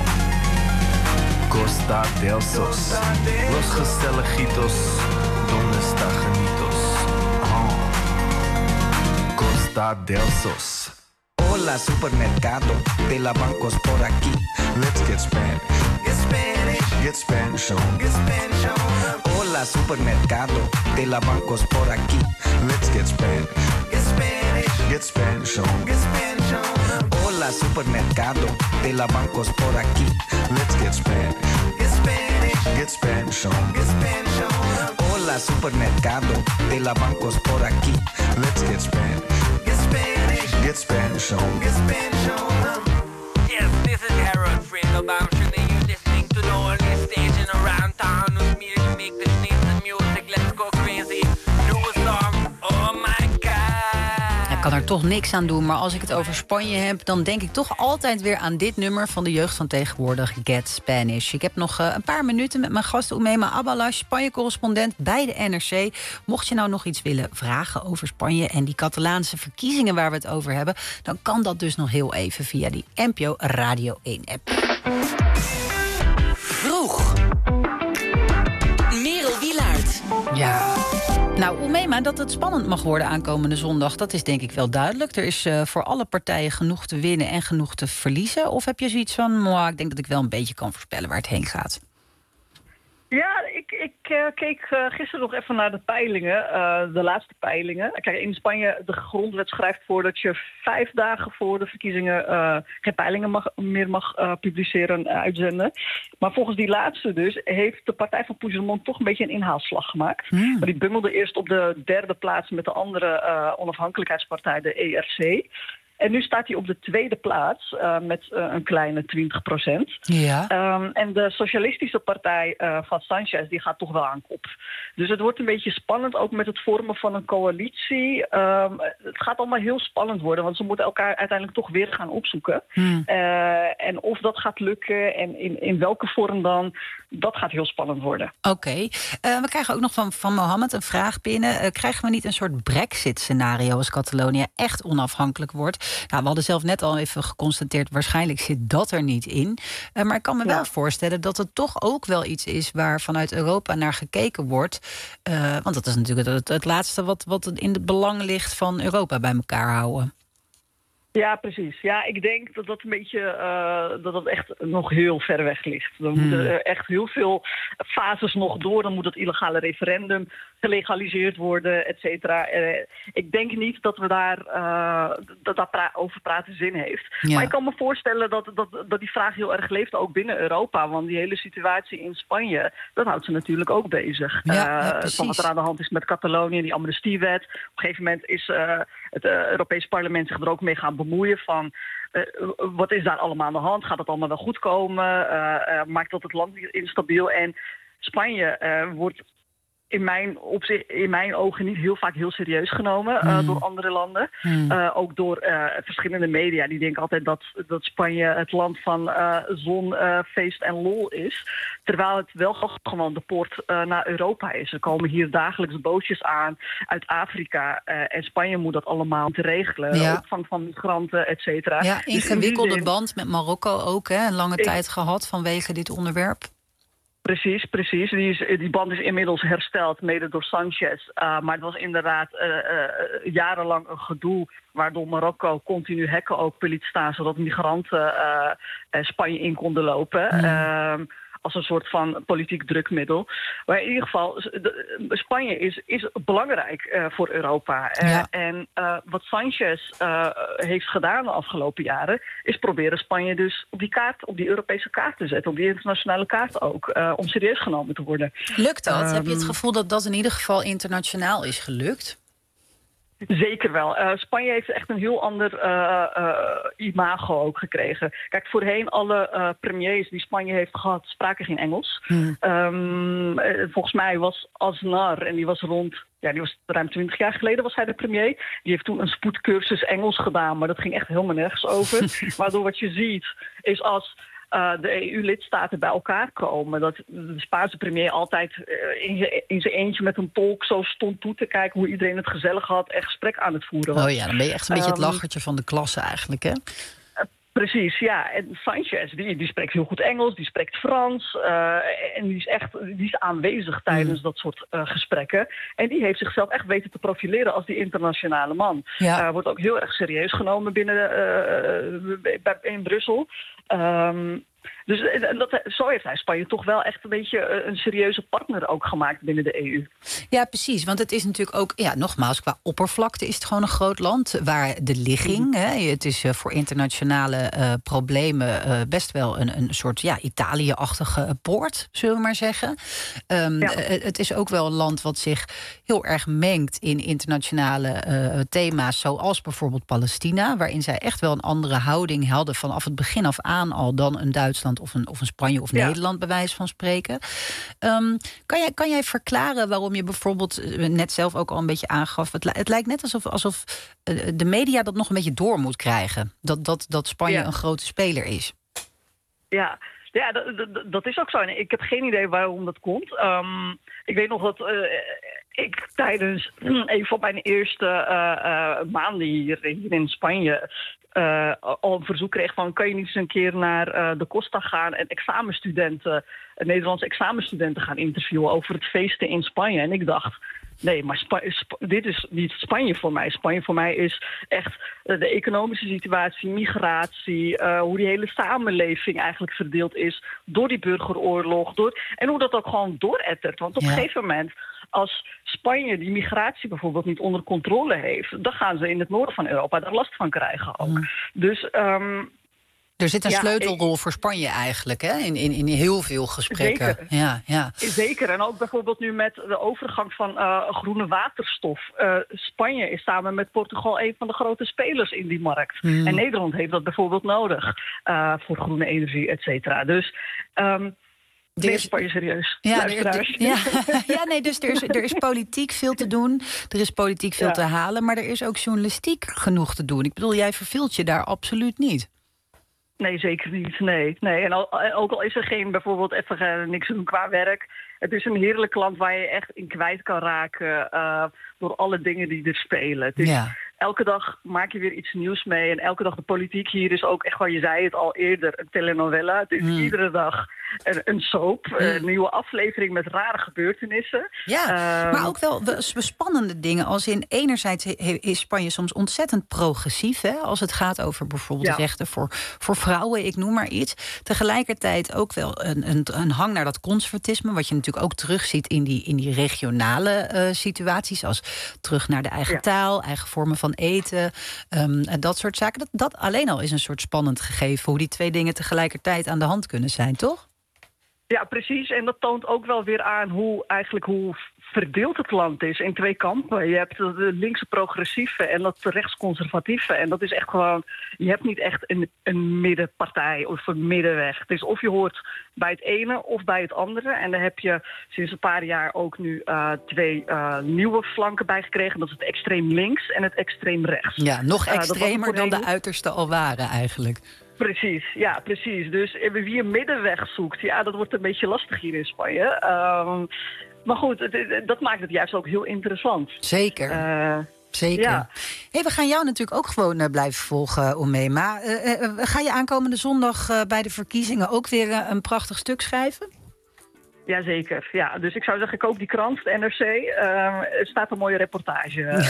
Costa del Sos. Los gezelligitos. Donde está genitos? Oh. Costa del Sos. Hola, supermercado de la bancos por aquí. Let's get Spanish. Get Spanish. Get Spanish on. Get Spanish on. Hola, supermercado de la bancos por aquí. Let's get Spanish. Get Spanish. Get Spanish on. Get Spanish on. Hola, supermercado de la bancos por aquí. Let's get Spanish. Get Spanish. Get Spanish on. Get Spanish on. Hola, supermercado de la bancos por aquí. Let's get Spanish. Get Spanish. Get Spanish on. Get Spanish on. Yes, this is Harold Friedelbaum. Should you listening to the only station around town with me to make the sneeze and music? Let's go crazy. New song. Oh my God. Ik kan er toch niks aan doen, maar als ik het over Spanje heb, dan denk ik toch altijd weer aan dit nummer van de jeugd van tegenwoordig, Get Spanish. Ik heb nog een paar minuten met mijn gast Oumema Abalas, Spanje-correspondent bij de NRC. Mocht je nou nog iets willen vragen over Spanje en die Catalaanse verkiezingen waar we het over hebben, dan kan dat dus nog heel even via die NPO Radio 1-app. Vroeg. Merel Wielaert. Ja. Nou, Oumema, dat het spannend mag worden aankomende zondag, dat is denk ik wel duidelijk. Er is voor alle partijen genoeg te winnen en genoeg te verliezen. Of heb je zoiets van, ik denk dat ik wel een beetje kan voorspellen waar het heen gaat? Ja, ik keek gisteren nog even naar de peilingen, de laatste peilingen. Kijk, in Spanje, de grondwet schrijft voor dat je 5 dagen voor de verkiezingen geen peilingen meer mag publiceren en uitzenden. Maar volgens die laatste dus heeft de partij van Puigdemont toch een beetje een inhaalslag gemaakt. Maar die bungelde eerst op de 3e plaats met de andere onafhankelijkheidspartij, de ERC. En nu staat hij op de 2e plaats met een kleine 20%. Ja. En de socialistische partij van Sanchez die gaat toch wel aan kop. Dus het wordt een beetje spannend, ook met het vormen van een coalitie. Het gaat allemaal heel spannend worden, want ze moeten elkaar uiteindelijk toch weer gaan opzoeken. En of dat gaat lukken en in welke vorm dan, dat gaat heel spannend worden. Oké. We krijgen ook nog van Mohammed een vraag binnen. Krijgen we niet een soort Brexit-scenario als Catalonië echt onafhankelijk wordt? Nou, we hadden zelf net al even geconstateerd, waarschijnlijk zit dat er niet in. Maar ik kan me wel voorstellen dat het toch ook wel iets is waar vanuit Europa naar gekeken wordt. Want dat is natuurlijk het laatste wat in het belang ligt van Europa bij elkaar houden. Ja, precies. Ja, ik denk dat dat een beetje dat het echt nog heel ver weg ligt. Dan moeten er echt heel veel fases nog door. Dan moet het illegale referendum gelegaliseerd worden, et cetera. Ik denk niet dat we daar over praten zin heeft. Ja. Maar ik kan me voorstellen dat die vraag heel erg leeft, ook binnen Europa. Want die hele situatie in Spanje, dat houdt ze natuurlijk ook bezig. Van wat er aan de hand is met Catalonië, die amnestiewet. Op een gegeven moment is het Europees Parlement zich er ook mee gaan bemoeien van wat is daar allemaal aan de hand? Gaat het allemaal wel goed komen? Maakt dat het land instabiel? En Spanje wordt in mijn ogen niet heel vaak heel serieus genomen door andere landen. Ook door verschillende media. Die denken altijd dat Spanje het land van zon, feest en lol is. Terwijl het wel gewoon de poort naar Europa is. Er komen hier dagelijks bootjes aan uit Afrika. En Spanje moet dat allemaal te regelen. Ja. Opvang van migranten, et cetera. Ja, ingewikkelde band met Marokko ook, hè? Een lange tijd gehad vanwege dit onderwerp. Precies. Die band is inmiddels hersteld, mede door Sanchez. Maar het was inderdaad jarenlang een gedoe waardoor Marokko continu hekken open liet staan, zodat migranten Spanje in konden lopen. Als een soort van politiek drukmiddel. Maar in ieder geval, Spanje is belangrijk voor Europa. En wat Sanchez heeft gedaan de afgelopen jaren, is proberen Spanje dus op die kaart, op die Europese kaart te zetten. Op die internationale kaart ook. Om serieus genomen te worden. Lukt dat? Heb je het gevoel dat dat in ieder geval internationaal is gelukt? Zeker wel. Spanje heeft echt een heel ander imago ook gekregen. Kijk, voorheen alle premiers die Spanje heeft gehad, spraken geen Engels. Volgens mij was Aznar, en die was ruim 20 jaar geleden was hij de premier. Die heeft toen een spoedcursus Engels gedaan, maar dat ging echt helemaal nergens over. Waardoor wat je ziet is als de EU-lidstaten bij elkaar komen, dat de Spaanse premier altijd in zijn eentje met een tolk zo stond toe te kijken hoe iedereen het gezellig had en gesprek aan het voeren was. Oh ja, dan ben je echt een beetje het lachertje van de klasse eigenlijk, hè? Precies, ja. En Sanchez, die spreekt heel goed Engels, die spreekt Frans. En die is aanwezig tijdens dat soort gesprekken. En die heeft zichzelf echt weten te profileren als die internationale man. Wordt ook heel erg serieus genomen in Brussel. Dus zo heeft hij Spanje toch wel echt een beetje een serieuze partner ook gemaakt binnen de EU. Ja, precies. Want het is natuurlijk ook, nogmaals, qua oppervlakte is het gewoon een groot land. Waar de ligging, het is voor internationale problemen best wel een soort Italië-achtige poort, zullen we maar zeggen. Het is ook wel een land wat zich heel erg mengt in internationale thema's, zoals bijvoorbeeld Palestina, waarin zij echt wel een andere houding hadden vanaf het begin af aan al dan een Duitsland Duitsland of een Spanje of Nederland, bij wijze van spreken. Kan jij verklaren waarom je bijvoorbeeld net zelf ook al een beetje aangaf, het lijkt net alsof de media dat nog een beetje door moet krijgen, dat Spanje een grote speler is. Ja, dat is ook zo. En ik heb geen idee waarom dat komt. Ik weet nog dat ik tijdens een van mijn eerste maanden hier in Spanje al een verzoek kreeg van, kan je niet eens een keer naar de Costa gaan en Nederlandse examenstudenten gaan interviewen over het feesten in Spanje. En ik dacht, nee, maar dit is niet Spanje voor mij. Spanje voor mij is echt de economische situatie, migratie, hoe die hele samenleving eigenlijk verdeeld is door die burgeroorlog. En hoe dat ook gewoon doorettert. Want op een gegeven moment, als Spanje die migratie bijvoorbeeld niet onder controle heeft, dan gaan ze in het noorden van Europa daar last van krijgen ook. Dus er zit een sleutelrol voor Spanje eigenlijk, hè? In heel veel gesprekken. Zeker. Ja. Zeker. En ook bijvoorbeeld nu met de overgang van groene waterstof. Spanje is samen met Portugal een van de grote spelers in die markt. En Nederland heeft dat bijvoorbeeld nodig voor groene energie, et cetera. Dus Spanje serieus. Dus er is politiek veel te doen. Er is politiek veel te halen. Maar er is ook journalistiek genoeg te doen. Ik bedoel, jij verveelt je daar absoluut niet. Nee, zeker niet. Nee. En ook al is er geen bijvoorbeeld even niks te doen qua werk. Het is een heerlijk land waar je echt in kwijt kan raken door alle dingen die er spelen. Het is, elke dag maak je weer iets nieuws mee. En elke dag de politiek hier is ook echt, je zei het al eerder, een telenovela. Het is iedere dag een soap, een nieuwe aflevering met rare gebeurtenissen. Ja, maar ook wel spannende dingen. Als in enerzijds is Spanje soms ontzettend progressief, hè, als het gaat over bijvoorbeeld rechten voor vrouwen, ik noem maar iets. Tegelijkertijd ook wel een hang naar dat conservatisme, wat je natuurlijk ook terugziet in die regionale situaties, als terug naar de eigen taal, eigen vormen van eten, dat soort zaken. Dat alleen al is een soort spannend gegeven, hoe die twee dingen tegelijkertijd aan de hand kunnen zijn, toch? Ja, precies. En dat toont ook wel weer aan hoe verdeeld het land is in twee kampen. Je hebt de linkse progressieve en dat rechtsconservatieve. En dat is echt gewoon, je hebt niet echt een middenpartij of een middenweg. Het is of je hoort bij het ene of bij het andere. En daar heb je sinds een paar jaar ook nu twee nieuwe flanken bij gekregen. Dat is het extreem links en het extreem rechts. Ja, nog extremer dan de uiterste al waren eigenlijk. Precies. Dus wie een middenweg zoekt, dat wordt een beetje lastig hier in Spanje. Maar goed, dat maakt het juist ook heel interessant. Zeker. Ja. Hey, we gaan jou natuurlijk ook gewoon blijven volgen, Oumeima. Ga je aankomende zondag bij de verkiezingen ook weer een prachtig stuk schrijven? Jazeker, ja. Dus ik zou zeggen, koop die krant, de NRC. Er staat een mooie reportage.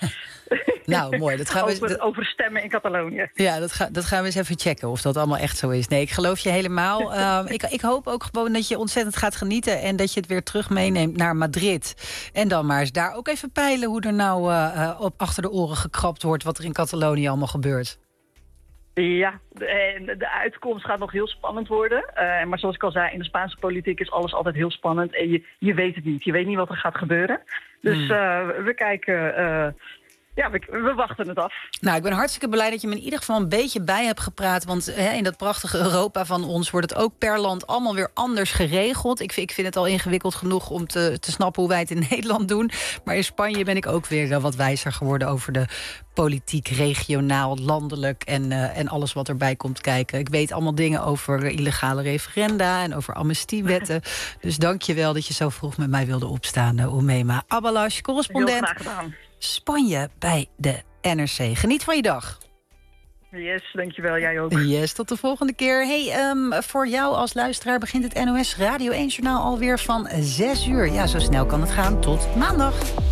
Nou, mooi. Dat gaan we over stemmen in Catalonië. Ja, dat gaan we eens even checken of dat allemaal echt zo is. Nee, ik geloof je helemaal. Ik hoop ook gewoon dat je ontzettend gaat genieten en dat je het weer terug meeneemt naar Madrid. En dan maar eens daar ook even peilen hoe er nou achter de oren gekrapt wordt wat er in Catalonië allemaal gebeurt. Ja, de uitkomst gaat nog heel spannend worden. Maar zoals ik al zei, in de Spaanse politiek is alles altijd heel spannend. En je weet het niet. Je weet niet wat er gaat gebeuren. Dus we kijken... we wachten het af. Nou, ik ben hartstikke blij dat je me in ieder geval een beetje bij hebt gepraat. Want in dat prachtige Europa van ons wordt het ook per land allemaal weer anders geregeld. Ik vind het al ingewikkeld genoeg om te snappen hoe wij het in Nederland doen. Maar in Spanje ben ik ook weer wat wijzer geworden over de politiek, regionaal, landelijk en alles wat erbij komt kijken. Ik weet allemaal dingen over illegale referenda en over amnestiewetten. Dus dank je wel dat je zo vroeg met mij wilde opstaan, Oumeima Abalas, correspondent. Heel graag gedaan. Spanje bij de NRC. Geniet van je dag. Yes, dankjewel. Jij ook. Yes, tot de volgende keer. Hey, voor jou als luisteraar begint het NOS Radio 1 Journaal alweer van 6 uur. Ja, zo snel kan het gaan. Tot maandag.